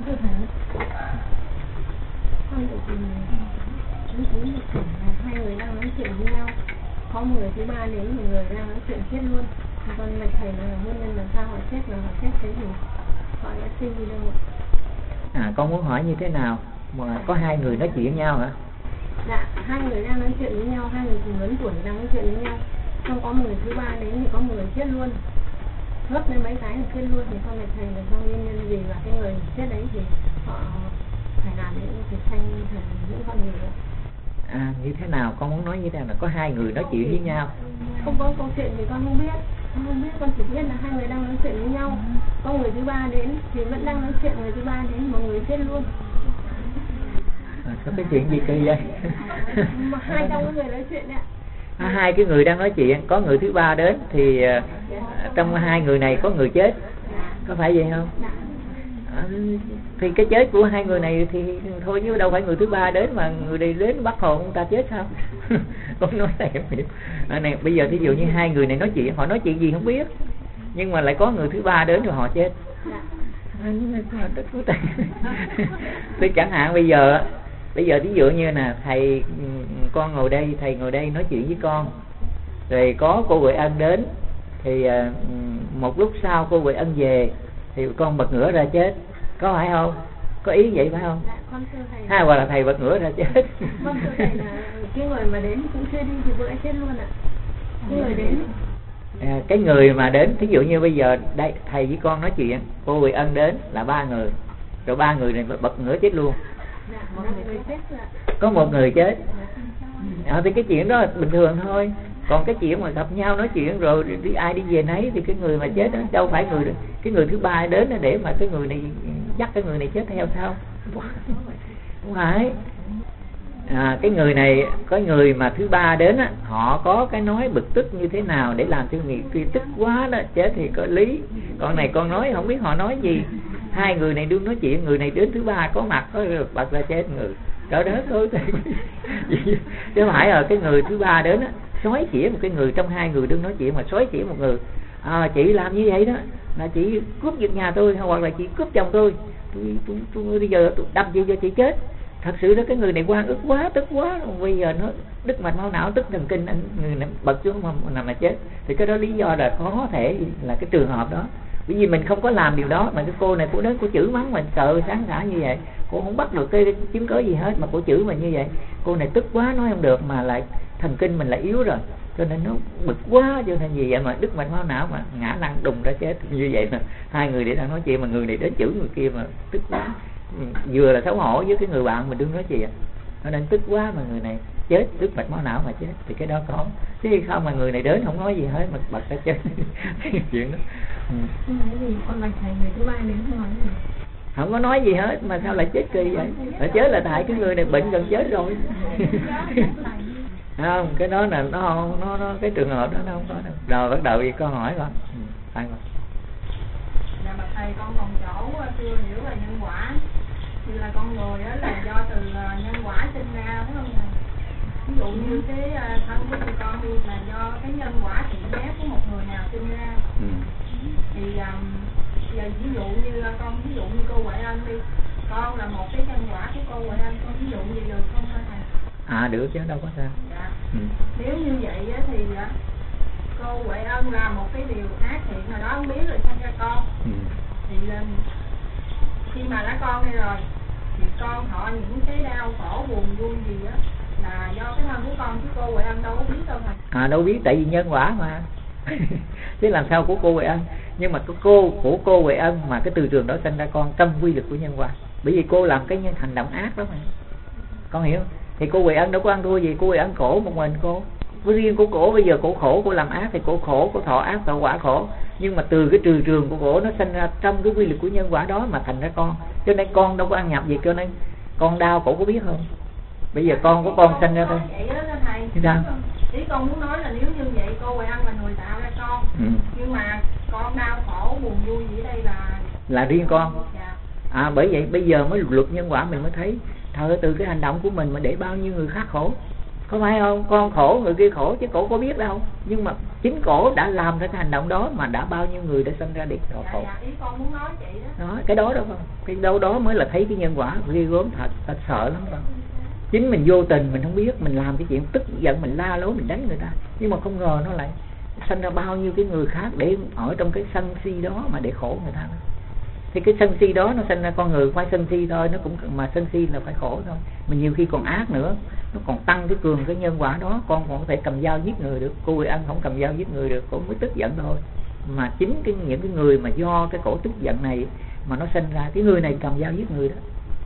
Con chúng thấy hai người đang nói chuyện với nhau, có một người thứ ba đến, một người đang nói chuyện chết luôn. Con mạch thầy là nguyên nhân làm sao họ chết, là họ chết cái gì, họ đã sinh đi đâu ạ? Con muốn hỏi như thế nào mà có hai người nói chuyện với nhau hả? Dạ, hai người đang nói chuyện với nhau, hai người cùng lớn tuổi đang nói chuyện với nhau, xong có một người thứ ba đến thì có một người chết luôn, hớp lên mấy cái là chết luôn. Thì con mạch thầy là do nguyên nhân gì, và cái người chết đấy thì họ phải làm những việc sanh thành những con người ạ? Như thế nào? Con muốn nói như thế nào? Là có hai người nói chuyện với nhau? Không có câu chuyện thì con không biết. Con chỉ biết là hai người đang nói chuyện với nhau, có người thứ ba đến thì vẫn đang nói chuyện, người thứ ba đến một người chết luôn. Có cái chuyện gì kỳ vậy? Mà hai trong người nói chuyện đấy ạ. Hai cái người đang nói chuyện, có người thứ ba đến thì trong hai người này có người chết, có phải vậy không? Thì cái chết của hai người này thì thôi, chứ đâu phải người thứ ba đến mà người đi đến bắt hồn ông ta chết sao? Con nói này không hiểu. Này bây giờ thí dụ như hai người này nói chuyện, họ nói chuyện gì không biết, nhưng mà lại có người thứ ba đến rồi họ chết. Thì chẳng hạn bây giờ thí dụ như là thầy, con ngồi đây, thầy ngồi đây nói chuyện với con, rồi có cô Huệ Ân đến, thì một lúc sau cô Huệ Ân về thì con bật ngửa ra chết, có phải không? Có ý vậy phải không? Hay hoặc là thầy bật ngửa ra chết? Con thưa thầy là cái người mà đến cũng chưa đi thì bữa chết luôn ạ. Cái người mà đến, thí dụ như bây giờ đây thầy với con nói chuyện, cô Huệ Ân đến là 3 người, rồi 3 người này bật ngửa chết luôn, có một người chết. Thì cái chuyện đó là bình thường thôi. Còn cái chuyện mà gặp nhau nói chuyện rồi đi ai đi về nấy thì cái người mà chết đó đâu phải cái người thứ ba đến để mà cái người này dắt cái người này chết theo sao? Không phải. Cái người này có người mà thứ ba đến á, họ có cái nói bực tức như thế nào để làm cho người kia tức quá đó chết thì có lý. Còn này con nói không biết họ nói gì, 2 người này đương nói chuyện, người này đến thứ ba có mặt có bật ra chết người cỡ đó thôi. Chứ không phải là cái người thứ ba đến á xói xỉa một cái người trong 2 người đương nói chuyện mà xói xỉa một người. Chị làm như vậy đó là chị cướp giật nhà tôi, hoặc là chị cướp chồng tôi bây giờ tôi đâm chị cho chị chết. Thật sự đó cái người này oan ức quá, tức quá, bây giờ nó đứt mạch máu não, tức thần kinh, người này bật xuống mà chết. Thì cái đó lý do là có thể là cái trường hợp đó. Bởi vì mình không có làm điều đó mà cái cô này cô đến cô chửi mắng mình sợ sáng xả như vậy, cô không bắt được cái chứng cớ gì hết mà cô chửi mình như vậy. Cô này tức quá nói không được mà lại thần kinh mình lại yếu rồi, cho nên nó bực quá cho nên gì vậy mà đứt mạch máu não mà ngã lăn đùng ra chết như vậy. Mà 2 người để đang nói chuyện mà người này đến chửi người kia mà tức quá, vừa là xấu hổ với cái người bạn mình đừng nói chuyện, nó nên tức quá mà người này chết, đứt mạch máu não mà chết thì cái đó có. Chứ không mà người này đến không nói gì hết mà bật ra chết. Chuyện đó. Con bạch thầy người thứ ba đến không nói gì. Không có nói gì hết mà sao lại chết kỳ vậy? Nó chết là tại cái người này bệnh gần chết rồi. Không, cái đó là nó cái trường hợp đó nó không có đâu. Rồi bắt đầu đi con hỏi con. Phải không? Dạ bạch thầy, con còn chỗ chưa hiểu về nhân quả. Như là con người đó là do từ nhân quả sinh ra đúng không thầy? Ví dụ như cái thân của tụi con đi là do cái nhân quả thiện ác của một người nào sinh ra. Thì giờ ví dụ như cô Huệ Ân đi, con là một cái nhân quả của cô Huệ Ân, con ví dụ như được không hả thầy? Được chứ đâu có sao. Dạ. Nếu như vậy thì cô Huệ Ân làm một cái điều ác thiện nào đó không biết rồi sanh ra con. Thì khi mà đã con đây rồi thì con thọ những cái đau khổ buồn vui gì á là do cái thân của con chứ cô Huệ Ân đâu có biết đâu thầy. Đâu biết, tại vì nhân quả mà. Chứ làm sao của cô Huệ Ân. Nhưng mà của cô Huệ Ân mà cái từ trường đó sinh ra con trong quy luật của nhân quả. Bởi vì cô làm cái hành động ác đó mà, con hiểu không? Thì cô Huệ Ân đâu có ăn thua gì. Cô Huệ Ân khổ một mình cô. Với riêng của cổ bây giờ cổ khổ, cô làm ác thì cổ khổ, cổ thọ ác, thọ quả khổ. Nhưng mà từ cái trừ trường của cổ nó sinh ra trong cái quy luật của nhân quả đó mà thành ra con. Cho nên con đâu có ăn nhập gì, cho nên con đau cổ có biết không? Bây giờ con của con sinh ra thôi. Vậy đó thầy. Sao? Ý con muốn nói là nếu như vậy cô Huệ Ân là người tạo ra con. Nhưng mà con đau khổ buồn vui gì ở đây là riêng con. Dạ. Bởi vậy bây giờ mới luật nhân quả mình mới thấy thờ từ cái hành động của mình mà để bao nhiêu người khác khổ. Có phải không? Con khổ người kia khổ chứ cổ có biết đâu. Nhưng mà chính cổ đã làm ra cái hành động đó mà đã bao nhiêu người đã sinh ra để khổ. Dạ, ý con muốn nói chị đó. Đó, cái đó đâu không? Cái đâu đó mới là thấy cái nhân quả ghê gớm thật, ta sợ lắm không? Chính mình vô tình mình không biết, mình làm cái chuyện tức giận mình la lối mình đánh người ta, nhưng mà không ngờ nó lại sinh ra bao nhiêu cái người khác để ở trong cái sân si đó mà để khổ người ta. Thì cái sân si đó nó sinh ra con người phải sân si thôi, nó cũng mà sân si là phải khổ thôi. Mình nhiều khi còn ác nữa, nó còn tăng cái cường cái nhân quả đó, con còn có thể cầm dao giết người được. Cô Huệ Ân không cầm dao giết người được, cô mới tức giận thôi. Mà chính những cái người mà do cái cổ tức giận này mà nó sinh ra, cái người này cầm dao giết người đó,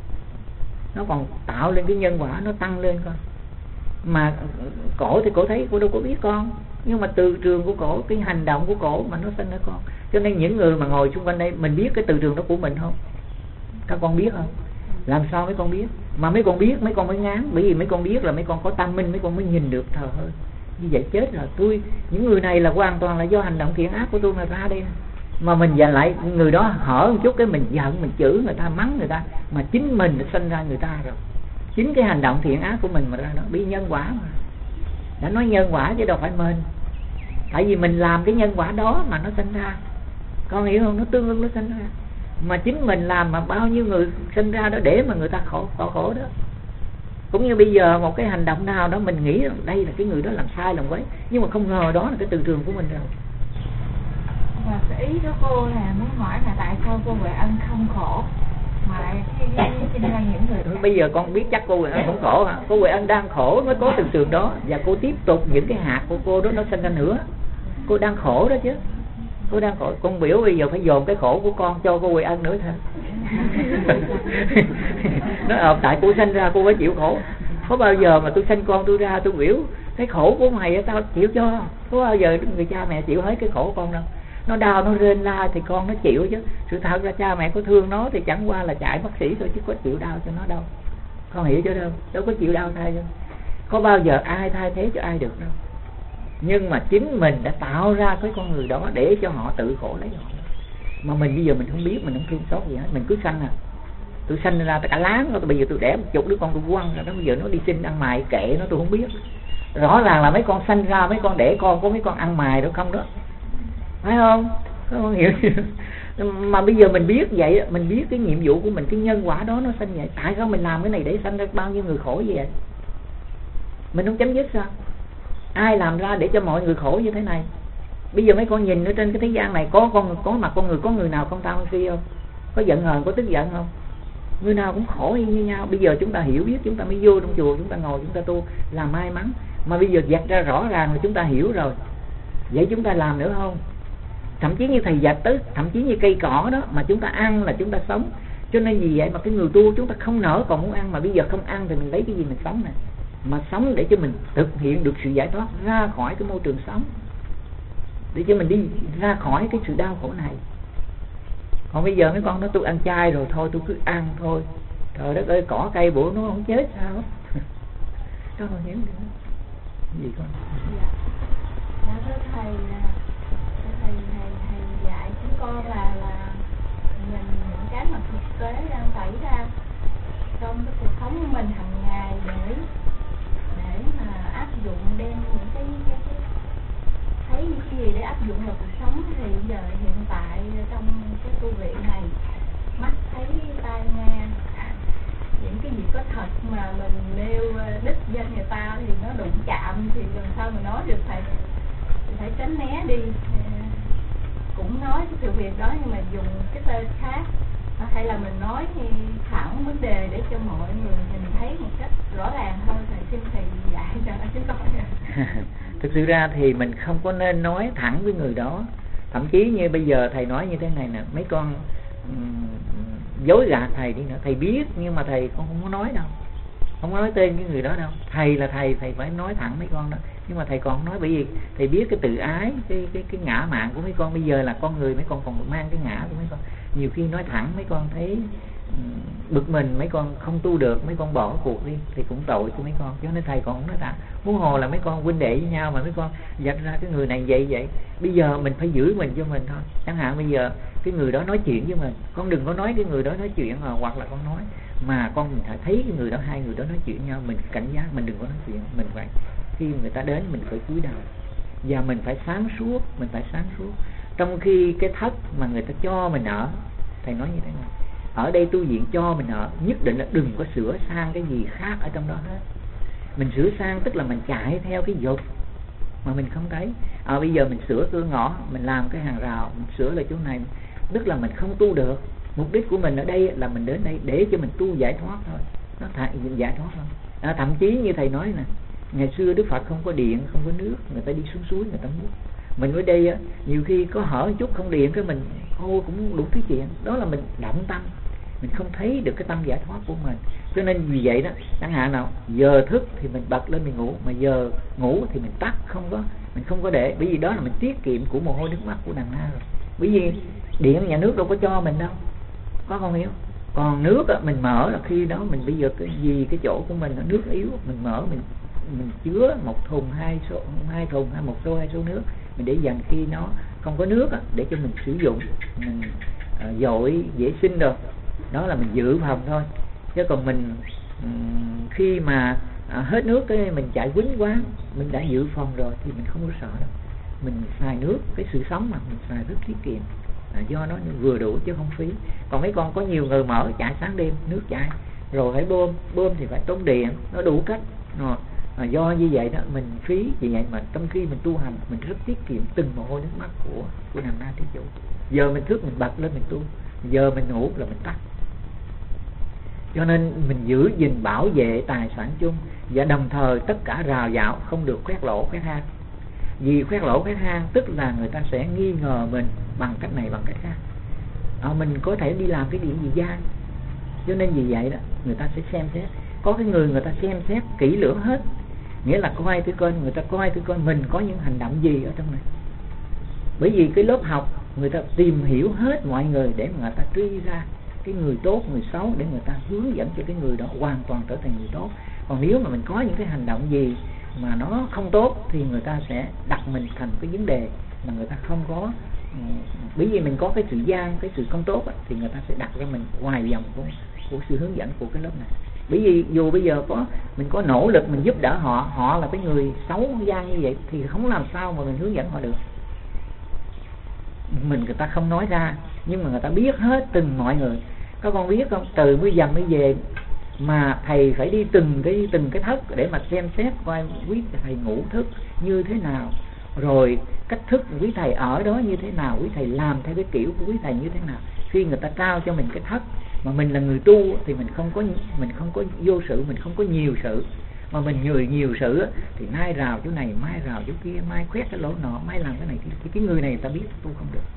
nó còn tạo lên cái nhân quả nó tăng lên con. Mà cổ thì cổ thấy cổ đâu có biết con, nhưng mà từ trường của cổ, cái hành động của cổ mà nó sinh ra con. Cho nên những người mà ngồi xung quanh đây, mình biết cái từ trường đó của mình không? Các con biết không? Làm sao mấy con biết? Mà mấy con biết mấy con mới ngán. Bởi vì mấy con biết là mấy con có tâm minh, mấy con mới nhìn được thờ hơn. Như vậy chết rồi, những người này là hoàn toàn là do hành động thiện ác của tôi mà ra đây. Mà mình dành lại người đó hở một chút cái mình giận, mình chửi người ta, mắng người ta, mà chính mình đã sinh ra người ta rồi. Chính cái hành động thiện ác của mình mà ra đó, bị nhân quả mà. Đã nói nhân quả chứ đâu phải mình. Tại vì mình làm cái nhân quả đó mà nó sinh ra. Con hiểu không? Nó tương ứng nó sinh ra. Mà chính mình làm mà bao nhiêu người sinh ra đó để mà người ta khổ đó. Cũng như bây giờ một cái hành động nào đó mình nghĩ đây là cái người đó làm sai làm quấy, nhưng mà không ngờ đó là cái từ trường của mình rồi. Và cái ý của cô là muốn hỏi là tại sao cô Huệ Ân không khổ Bây giờ con biết chắc cô Huệ Ân cũng khổ hả? Cô Huệ Ân đang khổ mới có tưởng tượng đó, và cô tiếp tục những cái hạt của cô đó nó sinh ra nữa. Cô đang khổ đó chứ. Cô đang khổ. Con biểu bây giờ phải dồn cái khổ của con cho cô Huệ Ân nữa thôi. Nó tại cô sinh ra cô phải chịu khổ. Có bao giờ mà tôi sinh con tôi ra tôi biểu cái khổ của mày tao chịu cho. Có bao giờ người cha mẹ chịu hết cái khổ của con đâu. Nó đau nó rên la thì con nó chịu chứ. Sự thật ra cha mẹ có thương nó thì chẳng qua là chạy bác sĩ thôi chứ có chịu đau cho nó đâu. Con hiểu chứ đâu có chịu đau thay chứ. Có bao giờ ai thay thế cho ai được đâu. Nhưng mà chính mình đã tạo ra cái con người đó để cho họ tự khổ lấy họ. Mà mình bây giờ mình không biết, mình không thương xót gì hết, mình cứ sanh à. Tôi sanh ra cả láng nó, bây giờ tôi đẻ một chục đứa con tôi quăng ra đó, bây giờ nó đi sinh ăn mày kệ nó, tôi không biết. Rõ ràng là mấy con sanh ra, mấy con đẻ con có mấy con ăn mày đâu không đó, phải không? Không hiểu gì. Mà bây giờ mình biết vậy, mình biết cái nhiệm vụ của mình, cái nhân quả đó nó sanh vậy. Tại sao mình làm cái này để sanh ra bao nhiêu người khổ vậy? Mình không chấm dứt sao? Ai làm ra để cho mọi người khổ như thế này? Bây giờ mấy con nhìn ở trên cái thế gian này có mặt con người, có người nào không tao si không? Có giận hờn, có tức giận không? Người nào cũng khổ y như nhau. Bây giờ chúng ta hiểu biết, chúng ta mới vô trong chùa, chúng ta ngồi, chúng ta tu là may mắn. Mà bây giờ dạch ra rõ ràng là chúng ta hiểu rồi. Vậy chúng ta làm nữa không? Thậm chí như thầy dạch tới, thậm chí như cây cỏ đó mà chúng ta ăn là chúng ta sống. Cho nên vì vậy mà cái người tu chúng ta không nỡ còn muốn ăn, mà bây giờ không ăn thì mình lấy cái gì mình sống này? Mà sống để cho mình thực hiện được sự giải thoát ra khỏi cái môi trường sống, để cho mình đi ra khỏi cái sự đau khổ này. Còn bây giờ mấy con nói tôi ăn chay rồi thôi, tôi cứ ăn thôi. Trời đất ơi, cỏ cây bữa nó không chết sao? Đó con hiểu được gì con? Dạ thưa thầy dạy chúng con là nhìn những cái mà thực tế đang xảy ra trong cái cuộc sống của mình hàng ngày để mà áp dụng, đem những cái thấy những cái gì để áp dụng vào cuộc sống. Thì giờ hiện tại trong cái tu viện này, mắt thấy tai nghe, những cái gì có thật mà mình nêu đích danh người ta thì nó đụng chạm thì làm sao mà nói được thầy? Phải tránh né đi. Cũng nói cái sự việc đó nhưng mà dùng cái tên khác, hay là mình nói thẳng vấn đề để cho mọi người nhìn thấy một cách rõ ràng hơn. Thầy xin thầy dạy cho chúng con. Thực sự ra thì mình không có nên nói thẳng với người đó. Thậm chí như bây giờ thầy nói như thế này nè, mấy con dối gạt thầy đi nữa, thầy biết nhưng mà thầy con không có nói đâu, không có nói tên cái người đó đâu. Thầy là thầy phải nói thẳng mấy con đó, nhưng mà thầy còn không nói bởi vì thầy biết cái tự ái, cái ngã mạn của mấy con bây giờ là con người, mấy con còn mang cái ngã của mấy con. Nhiều khi nói thẳng mấy con thấy bực mình, mấy con không tu được, mấy con bỏ cuộc đi thì cũng tội cho mấy con. Cho nên thầy còn không nói thẳng. Huống hồ là mấy con huynh đệ với nhau mà mấy con dạch ra cái người này vậy. Bây giờ mình phải giữ mình cho mình thôi. Chẳng hạn bây giờ cái người đó nói chuyện với mình, con đừng có nói cái người đó nói chuyện, hoặc là con nói mà con mình phải thấy cái người đó, hai người đó nói chuyện nhau, mình cảnh giác, mình đừng có nói chuyện. Mình phải khi người ta đến mình phải cúi đầu, và mình phải sáng suốt, Trong khi cái thất mà người ta cho mình ở, thầy nói như thế này, ở đây tu viện cho mình ở, nhất định là đừng có sửa sang cái gì khác ở trong đó hết. Mình sửa sang tức là mình chạy theo cái dục mà mình không thấy. Bây giờ mình sửa cửa ngõ, mình làm cái hàng rào, mình sửa lại chỗ này, tức là mình không tu được. Mục đích của mình ở đây là mình đến đây để cho mình tu giải thoát thôi. Nó giải thoát thôi. Thậm chí như thầy nói nè, ngày xưa Đức Phật không có điện, không có nước, người ta đi xuống suối người ta múc. Mình ở đây nhiều khi có hở một chút không điện, cái mình cũng đủ thứ chuyện. Đó là mình động tâm, mình không thấy được cái tâm giải thoát của mình. Cho nên vì vậy đó, chẳng hạn nào giờ thức thì mình bật lên mình ngủ, mà giờ ngủ thì mình tắt, mình không có để. Bởi vì đó là mình tiết kiệm của mồ hôi nước mắt của đàn na rồi. Bởi vì điện nhà nước đâu có cho mình đâu, có không hiểu? Còn nước mình mở là khi đó mình bây giờ cái chỗ của mình nước yếu, mình mở mình chứa một thùng hai thùng, một xô hai xô nước, mình để dành khi nó không có nước để cho mình sử dụng, mình dội vệ sinh rồi. Đó là mình dự phòng thôi. Chứ còn mình khi mà hết nước cái mình chạy quýnh quá, mình đã dự phòng rồi thì mình không có sợ đâu. Mình xài nước, cái sự sống mà mình xài rất tiết kiệm, do nó vừa đủ chứ không phí. Còn mấy con có nhiều người mở chạy sáng đêm, nước chạy rồi phải bơm thì phải tốn điện, nó đủ cách rồi. Do như vậy đó mình phí. Vì vậy mà trong khi mình tu hành mình rất tiết kiệm từng mồ hôi nước mắt của nàng na thí chủ. Giờ mình thức mình bật lên mình tu, giờ mình ngủ là mình tắt. Cho nên mình giữ gìn bảo vệ tài sản chung, và đồng thời tất cả rào dạo không được khoét lỗ khoét hang. Vì khoét lỗ khoét hang tức là người ta sẽ nghi ngờ mình bằng cách này bằng cách khác. Mình có thể đi làm cái gì gian. Cho nên vì vậy đó người ta sẽ xem xét. Có cái người ta xem xét kỹ lưỡng hết, nghĩa là coi thử coi, người ta coi thử coi mình có những hành động gì ở trong này. Bởi vì cái lớp học người ta tìm hiểu hết mọi người để mà người ta truy ra cái người tốt, người xấu, để người ta hướng dẫn cho cái người đó hoàn toàn trở thành người tốt. Còn nếu mà mình có những cái hành động gì mà nó không tốt thì người ta sẽ đặt mình thành cái vấn đề mà người ta không có. Bởi vì mình có cái sự gian, cái sự không tốt thì người ta sẽ đặt ra mình ngoài vòng của sự hướng dẫn của cái lớp này. Bởi vì dù bây giờ mình có nỗ lực mình giúp đỡ họ, họ là cái người xấu gian như vậy thì không làm sao mà mình hướng dẫn họ được. Người ta không nói ra nhưng mà người ta biết hết từng mọi người. Các con biết không, từ bây giờ mới về mà thầy phải đi từng cái thất để mà xem xét coi quý thầy ngủ thức như thế nào, rồi cách thức quý thầy ở đó như thế nào, quý thầy làm theo cái kiểu của quý thầy như thế nào. Khi người ta trao cho mình cái thất mà mình là người tu thì mình không có vô sự, mình không có nhiều sự. Mà mình nhiều sự thì nay rào chỗ này, mai rào chỗ kia, mai khoét cái lỗ nọ, mai làm cái này thì cái người này người ta biết tu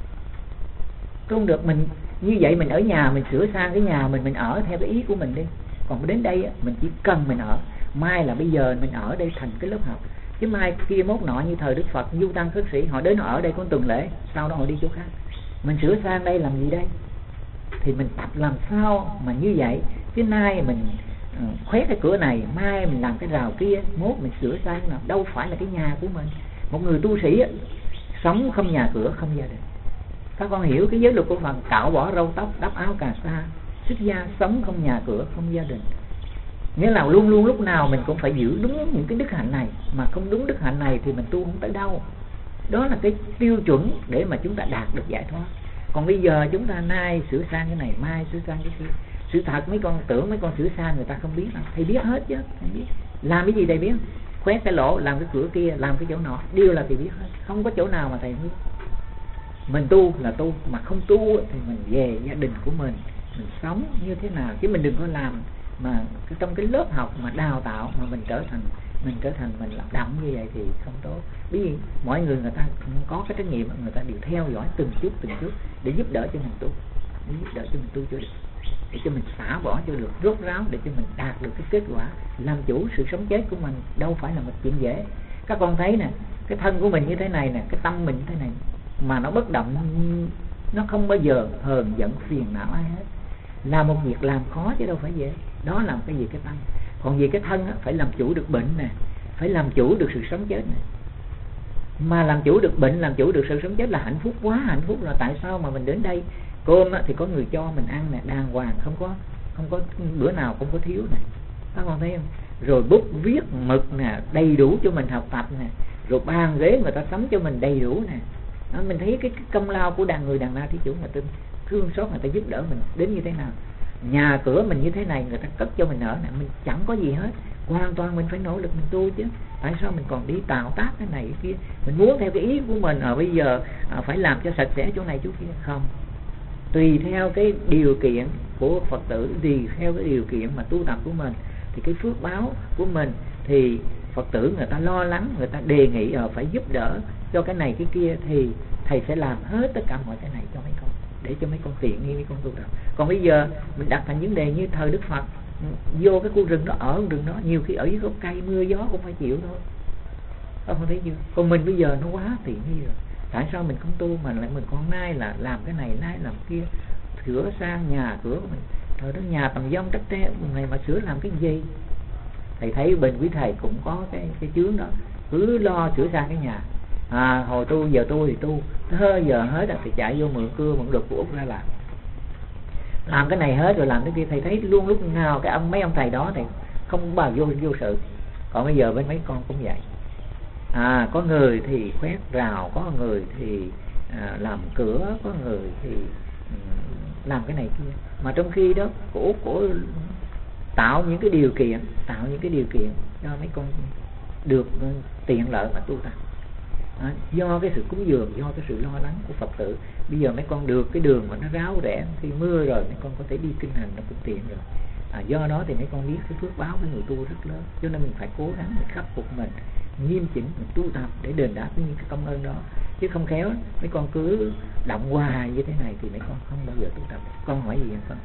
không được. Mình như vậy mình ở nhà mình sửa sang cái nhà mình ở theo cái ý của mình đi. Còn đến đây mình chỉ cần mình ở, mai là bây giờ mình ở đây thành cái lớp học, chứ mai kia mốt nọ như thời Đức Phật, Du Tăng Khất Sĩ họ đến họ ở đây có tuần lễ, sau đó họ đi chỗ khác. Mình sửa sang đây làm gì đây? Thì mình tập làm sao mà như vậy. Chứ nay mình khoét cái cửa này, mai mình làm cái rào kia, mốt mình sửa sang nào, đâu phải là cái nhà của mình. Một người tu sĩ sống không nhà cửa, không gia đình. Các con hiểu cái giới luật của Phật, cạo bỏ râu tóc, đắp áo cà sa, xuất gia, sống không nhà cửa, không gia đình. Nghĩa là luôn luôn lúc nào mình cũng phải giữ đúng những cái đức hạnh này. Mà không đúng đức hạnh này thì mình tu không tới đâu. Đó là cái tiêu chuẩn để mà chúng ta đạt được giải thoát. Còn bây giờ chúng ta nay sửa sang cái này, mai sửa sang cái kia. Sự thật mấy con tưởng mấy con sửa sang người ta không biết đâu. Thầy biết hết chứ, thầy biết. Làm cái gì thầy biết. Khoét cái lỗ, làm cái cửa kia, làm cái chỗ nọ, đều là thầy biết hết. Không có chỗ nào mà thầy biết. Mình tu là tu, mà không tu thì mình về gia đình của mình sống như thế nào. Chứ mình đừng có làm mà trong cái lớp học mà đào tạo mà mình trở thành mình làm đậm như vậy thì không tốt. Bởi vì mọi người ta có cái trách nhiệm, người ta đều theo dõi từng chút để giúp đỡ cho mình tu, để giúp đỡ cho mình tu cho được, để cho mình xả bỏ cho được, rốt ráo để cho mình đạt được cái kết quả làm chủ sự sống chết của mình. Đâu phải là một chuyện dễ. Các con thấy nè, cái thân của mình như thế này nè, cái tâm mình như thế này mà nó bất động, nó không bao giờ hờn giận phiền não ai hết. Là một việc làm khó chứ đâu phải dễ. Đó là cái gì? Cái tâm. Còn vì cái thân á, phải làm chủ được bệnh nè, phải làm chủ được sự sống chết nè. Mà làm chủ được bệnh, làm chủ được sự sống chết là hạnh phúc, quá hạnh phúc rồi. Tại sao mà mình đến đây cơm á, thì có người cho mình ăn nè, đàng hoàng, không có bữa nào không có thiếu này. Các con thấy không? Rồi bút viết mực nè, đầy đủ cho mình học tập nè, rồi bàn ghế người ta sắm cho mình đầy đủ nè. Đó, mình thấy cái công lao của người đàn na thí chủ mà tin thương xót, người ta giúp đỡ mình đến như thế nào. Nhà cửa mình như thế này người ta cất cho mình ở nè, mình chẳng có gì hết, hoàn toàn mình phải nỗ lực mình tu chứ. Tại sao mình còn đi tạo tác cái này cái kia, mình muốn theo cái ý của mình bây giờ phải làm cho sạch sẽ chỗ này chỗ kia? Không, tùy theo cái điều kiện của Phật tử, tùy theo cái điều kiện mà tu tập của mình thì cái phước báo của mình thì Phật tử người ta lo lắng, người ta đề nghị phải giúp đỡ cho cái này cái kia thì thầy sẽ làm hết tất cả mọi cái này cho mấy con, để cho mấy con tiện nghi mấy con tu tập. Còn bây giờ mình đặt thành vấn đề như thời Đức Phật vô cái khu rừng đó, ở rừng đó nhiều khi ở dưới gốc cây mưa gió cũng phải chịu thôi. Không thấy chưa? Còn mình bây giờ nó quá tiện nghi rồi. Tại sao mình không tu mà lại mình con nay là làm cái này, nay làm kia, sửa sang nhà cửa của mình. Thời đó nhà tầng dông trách tre này mà sửa làm cái gì? Thầy thấy bên quý thầy cũng có cái chướng đó, cứ lo sửa sang cái nhà. Hồi tu giờ tu thì tu, hơi giờ hết thì chạy vô mượn cưa mượn được của Úc ra làm cái này hết rồi làm cái kia. Thầy thấy luôn lúc nào mấy ông thầy đó thì không bao vô sự. Còn bây giờ bên mấy con cũng vậy. Có người thì khoét rào, có người thì làm cửa, có người thì làm cái này kia. Mà trong khi đó của tạo những cái điều kiện cho mấy con được tiện lợi mà tu tập. Do cái sự cúng dường, do cái sự lo lắng của Phật tử. Bây giờ mấy con được cái đường mà nó ráo rẽ, khi mưa rồi mấy con có thể đi kinh hành nó cũng tiện rồi. Do đó thì mấy con biết cái phước báo của người tu rất lớn, cho nên mình phải cố gắng mình khắc phục mình, nghiêm chỉnh mình tu tập để đền đáp những cái công ơn đó, chứ không khéo mấy con cứ động hoài như thế này thì mấy con không bao giờ tu tập. Con hỏi gì vậy con?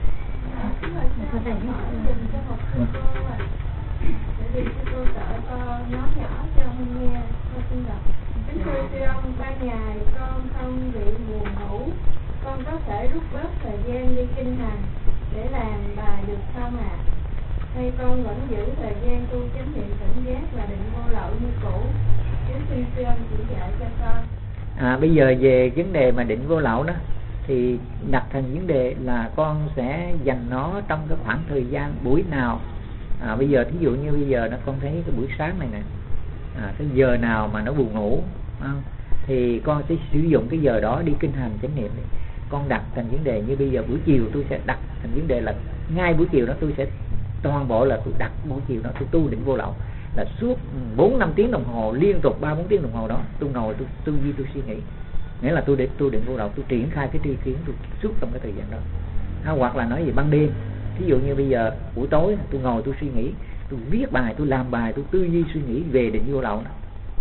Bởi vì cô sợ con nói nhỏ cho không nghe, con xin đọc. Kính thưa sư ông, ban ngày con không bị buồn ngủ, con có thể rút bớt thời gian đi kinh hành để làm bài được không ạ? Hay con vẫn giữ thời gian tu chánh niệm tỉnh giác và định vô lậu như cũ? Kính xin sư ông chỉ dạy cho con. Bây giờ về vấn đề mà định vô lậu đó thì đặt thành vấn đề là con sẽ dành nó trong cái khoảng thời gian buổi nào. Bây giờ thí dụ như bây giờ con thấy cái buổi sáng này nè, cái giờ nào mà nó buồn ngủ thì con sẽ sử dụng cái giờ đó đi kinh hành chánh niệm. Con đặt thành vấn đề như bây giờ buổi chiều tôi sẽ đặt thành vấn đề là ngay buổi chiều đó tôi sẽ toàn bộ là tôi đặt buổi chiều đó tôi tu định vô lậu, là suốt 4-5 tiếng đồng hồ liên tục, 3-4 tiếng đồng hồ đó tôi ngồi tôi tư duy tôi suy nghĩ, nghĩa là tôi định vô lậu, tôi triển khai cái tri kiến tôi suốt trong cái thời gian đó. Hoặc là nói về ban đêm, ví dụ như bây giờ buổi tối tôi ngồi tôi suy nghĩ, tôi viết bài, tôi làm bài, tôi tư duy suy nghĩ về định vô lậu.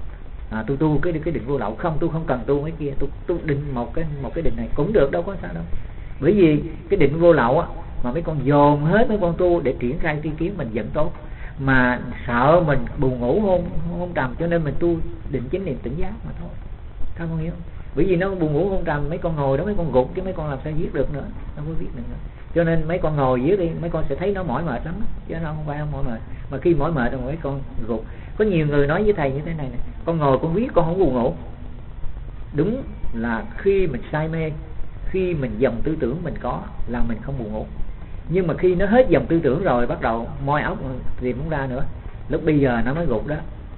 Tôi tu cái định vô lậu, tôi không cần tu mấy kia, tôi định một cái định này cũng được, đâu có sao đâu. Bởi vì cái định vô lậu mà mấy con dồn hết mấy con tu để triển khai tri kiến mình vẫn tốt, mà sợ mình buồn ngủ hôn trầm cho nên mình tu định chánh niệm tỉnh giác mà thôi. Các con hiểu không? Bởi vì nó buồn ngủ hôn trầm, mấy con ngồi đó mấy con gục chứ mấy con làm sao viết được nữa, không có viết được nữa. Cho nên mấy con ngồi viết đi, mấy con sẽ thấy nó mỏi mệt lắm, chứ nó không phải không mỏi mệt. Mà khi mỏi mệt rồi mấy con gục. Có nhiều người nói với thầy như thế này nè, con ngồi con viết con không buồn ngủ. Đúng là khi mình say mê, khi mình dòng tư tưởng mình có là mình không buồn ngủ. Nhưng mà khi nó hết dòng tư tưởng rồi, bắt đầu moi óc tìm không ra nữa, lúc bây giờ nó mới gục đó.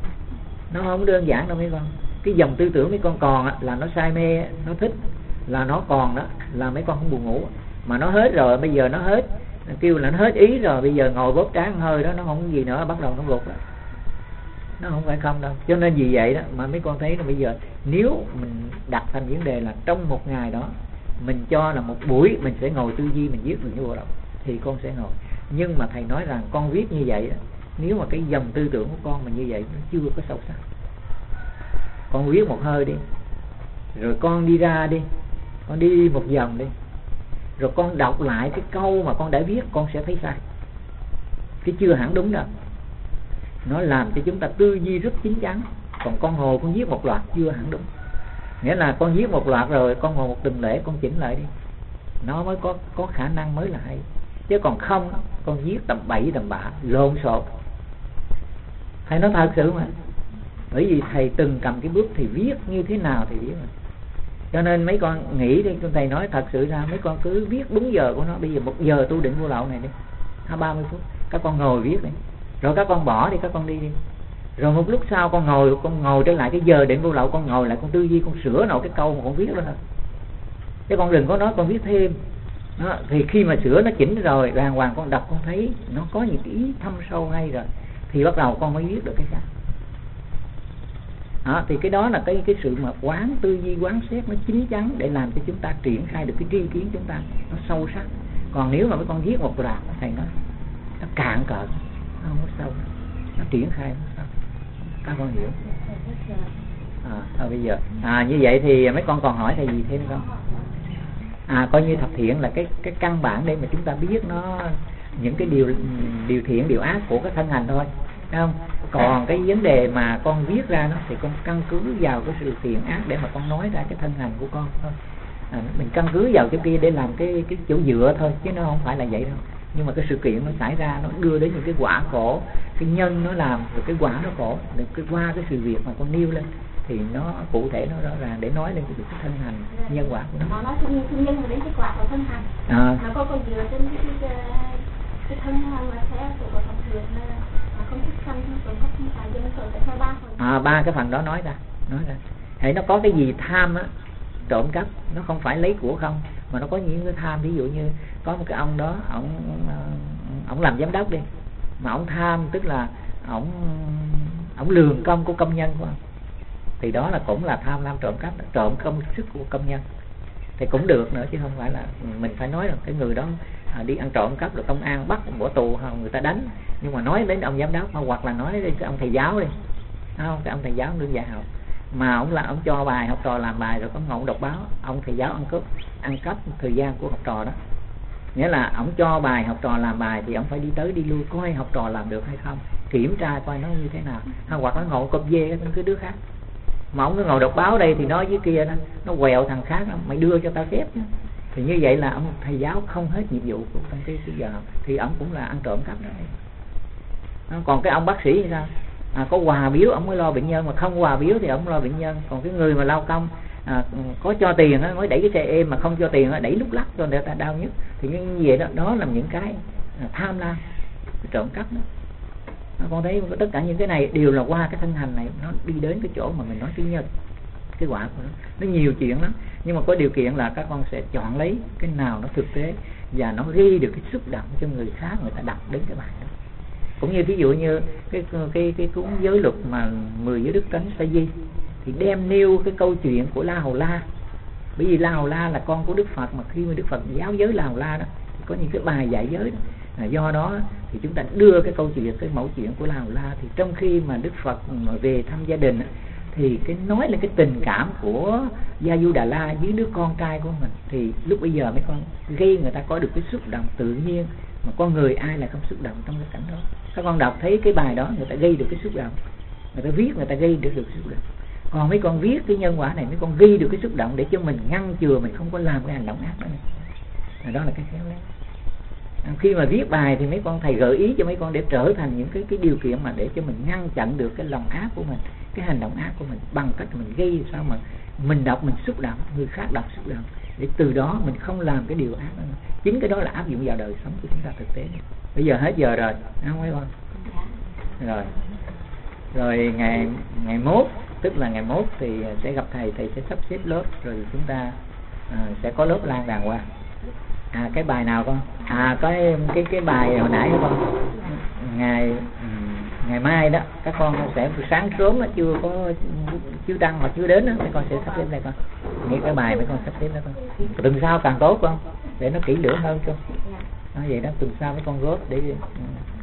Nó không đơn giản đâu mấy con. Cái dòng tư tưởng mấy con còn là nó say mê, nó thích, là nó còn đó, là mấy con không buồn ngủ. Mà nó hết rồi, bây giờ nó hết, kêu là nó hết ý rồi, bây giờ ngồi bóp trán hơi đó, nó không có gì nữa, bắt đầu nó gục đó. Nó không phải không đâu. Cho nên vì vậy đó mà mấy con thấy là bây giờ nếu mình đặt thành vấn đề là trong một ngày đó mình cho là một buổi mình sẽ ngồi tư duy, mình viết được như bộ đâu thì con sẽ ngồi. Nhưng mà thầy nói rằng con viết như vậy đó, nếu mà cái dòng tư tưởng của con mà như vậy nó chưa có sâu sắc, con viết một hơi đi, rồi con đi ra đi, con đi một vòng đi, rồi con đọc lại cái câu mà con đã viết, con sẽ thấy sai, cái chưa hẳn đúng đâu. Nó làm cho chúng ta tư duy rất chín chắn. Còn con ngồi con viết một loạt chưa hẳn đúng. Nghĩa là con viết một loạt rồi con ngồi một tuần lễ con chỉnh lại đi, nó mới có khả năng mới là hay. Chứ còn không con viết tầm bậy tầm bạ lộn xộn. Thầy nói thật sự mà, bởi vì thầy từng cầm cái bút thì viết như thế nào thì viết mà. Cho nên mấy con nghĩ đi, thầy nói thật sự ra mấy con cứ viết đúng giờ của nó. Bây giờ 1 giờ tu định vô lậu này đi, 30 phút các con ngồi viết đi, rồi các con bỏ đi, các con đi đi. Rồi một lúc sau con ngồi trở lại cái giờ định vô lậu, con ngồi lại con tư duy, con sửa nổi cái câu mà con viết đó thôi. Chứ con đừng có nói con viết thêm đó. Thì khi mà sửa nó chỉnh rồi đàng hoàng, con đọc con thấy nó có những cái ý thâm sâu hay rồi thì bắt đầu con mới viết được cái khác đó. Thì cái đó là cái sự mà quán tư duy, quán xét nó chín chắn để làm cho chúng ta triển khai được cái tri kiến chúng ta nó sâu sắc. Còn nếu mà mấy con viết một loạt, thầy nói nó cạn cợt, nó không có sâu, nó triển khai nó sâu. Các con hiểu? Thôi bây giờ như vậy thì mấy con còn hỏi thầy gì thêm không? Coi như thập thiện là cái căn bản để mà chúng ta biết nó những cái điều thiện điều ác của cái thân hành thôi, thấy không? Còn cái vấn đề mà con viết ra nó thì con căn cứ vào cái sự thiện ác để mà con nói ra cái thân hành của con thôi. Mình căn cứ vào cái kia để làm cái chỗ dựa thôi, chứ nó không phải là vậy đâu. Nhưng mà cái sự kiện nó xảy ra nó đưa đến những cái quả khổ, cái nhân nó làm rồi cái quả nó khổ, rồi qua cái sự việc mà con nêu lên thì nó cụ thể, nó rõ ràng để nói lên cái thân hành nhân quả của nó. Nó nói thân nhân đến cái quả của thân hành. Mà con dựa trên cái thân hành mà theo của con thường là không thích sanh, không thích phải dân sự theo 3 phần. 3 cái phần đó nói ra. Hãy nó có cái gì tham á, trộm cắp, nó không phải lấy của không, mà nó có những cái tham. Ví dụ như có một cái ông đó, ổng làm giám đốc đi, mà ổng tham, tức là ổng lường công của công nhân của ông, thì đó là cũng là tham lam trộm cắp, trộm công sức của công nhân thì cũng được nữa, chứ không phải là mình phải nói rằng cái người đó đi ăn trộm cắp rồi công an bắt bỏ tù hoặc người ta đánh, nhưng mà nói đến ông giám đốc hoặc là nói đến cái ông thầy giáo đi, không, cái ông thầy giáo đương dạy học mà ông cho bài học trò làm bài rồi có ngộ đọc báo, ông thầy giáo ăn cắp thời gian của học trò đó. Nghĩa là ông cho bài học trò làm bài thì ông phải đi tới đi lui coi học trò làm được hay không, kiểm tra coi nó như thế nào, hoặc nó ngồi copy dê cái đứa khác. Mà ông nó ngồi đọc báo đây thì nói với kia đó, nó quẹo thằng khác đó, mày đưa cho tao chép chứ. Thì như vậy là ông thầy giáo không hết nhiệm vụ của trong cái giờ, thì ông cũng là ăn trộm cắp đó. Còn cái ông bác sĩ thì sao? Có quà biếu ông mới lo bệnh nhân, mà không quà biếu thì ông lo bệnh nhân. Còn cái người mà lao công có cho tiền mới đẩy cái xe êm, mà không cho tiền đẩy lúc lắc cho người ta đau nhất. Thì như vậy đó là những cái tham lam, trộm cắp đó. Con thấy tất cả những cái này đều là qua cái thân hành này nó đi đến cái chỗ mà mình nói cái nhân, cái quả của nó nhiều chuyện lắm. Nhưng mà có điều kiện là các con sẽ chọn lấy cái nào nó thực tế và nó gây được cái xúc động cho người khác, người ta đọc đến cái bài đó. Cũng như ví dụ như cái cuốn giới luật mà 10 giới đức tánh sa di thì đem nêu cái câu chuyện của La Hầu La. Bởi vì La Hầu La là con của Đức Phật, mà khi mà Đức Phật giáo giới La Hầu La đó thì có những cái bài dạy giới đó. Do đó thì chúng ta đưa cái câu chuyện, cái mẫu chuyện của La Hầu La, thì trong khi mà Đức Phật về thăm gia đình thì cái nói là cái tình cảm của Gia Du Đà La với đứa con trai của mình, thì lúc bây giờ mấy con gây người ta có được cái xúc động tự nhiên, mà con người ai là không xúc động trong cái cảnh đó. Các con đọc thấy cái bài đó người ta gây được cái xúc động, người ta viết người ta gây được xúc động. Còn mấy con viết cái nhân quả này mấy con gây được cái xúc động để cho mình ngăn chừa mình không có làm cái hành động ác đó này. Đó là cái khéo léo. Khi mà viết bài thì mấy con thầy gợi ý cho mấy con để trở thành những cái điều kiện mà để cho mình ngăn chặn được cái lòng ác của mình, cái hành động ác của mình, bằng cách mình gây sao mà mình đọc mình xúc động, người khác đọc xúc động, để từ đó mình không làm cái điều ác đó. Chính cái đó là áp dụng vào đời sống của chúng ta thực tế. Bây giờ hết giờ rồi, không mấy con? Rồi ngày mốt, tức là ngày mốt thì sẽ gặp thầy sẽ sắp xếp lớp, rồi chúng ta sẽ có lớp lan đàng hoàng. Cái bài nào con? Cái bài hồi nãy đó con. Ngày mai đó các con sẽ sáng sớm, chưa đăng hoặc chưa đến đó, mấy con sẽ sắp xếp đây con. Nghĩ cái bài mấy con sắp xếp đó con. Tuần sau càng tốt con, để nó kỹ lưỡng hơn con. Vậy đó, tuần sau mấy con góp để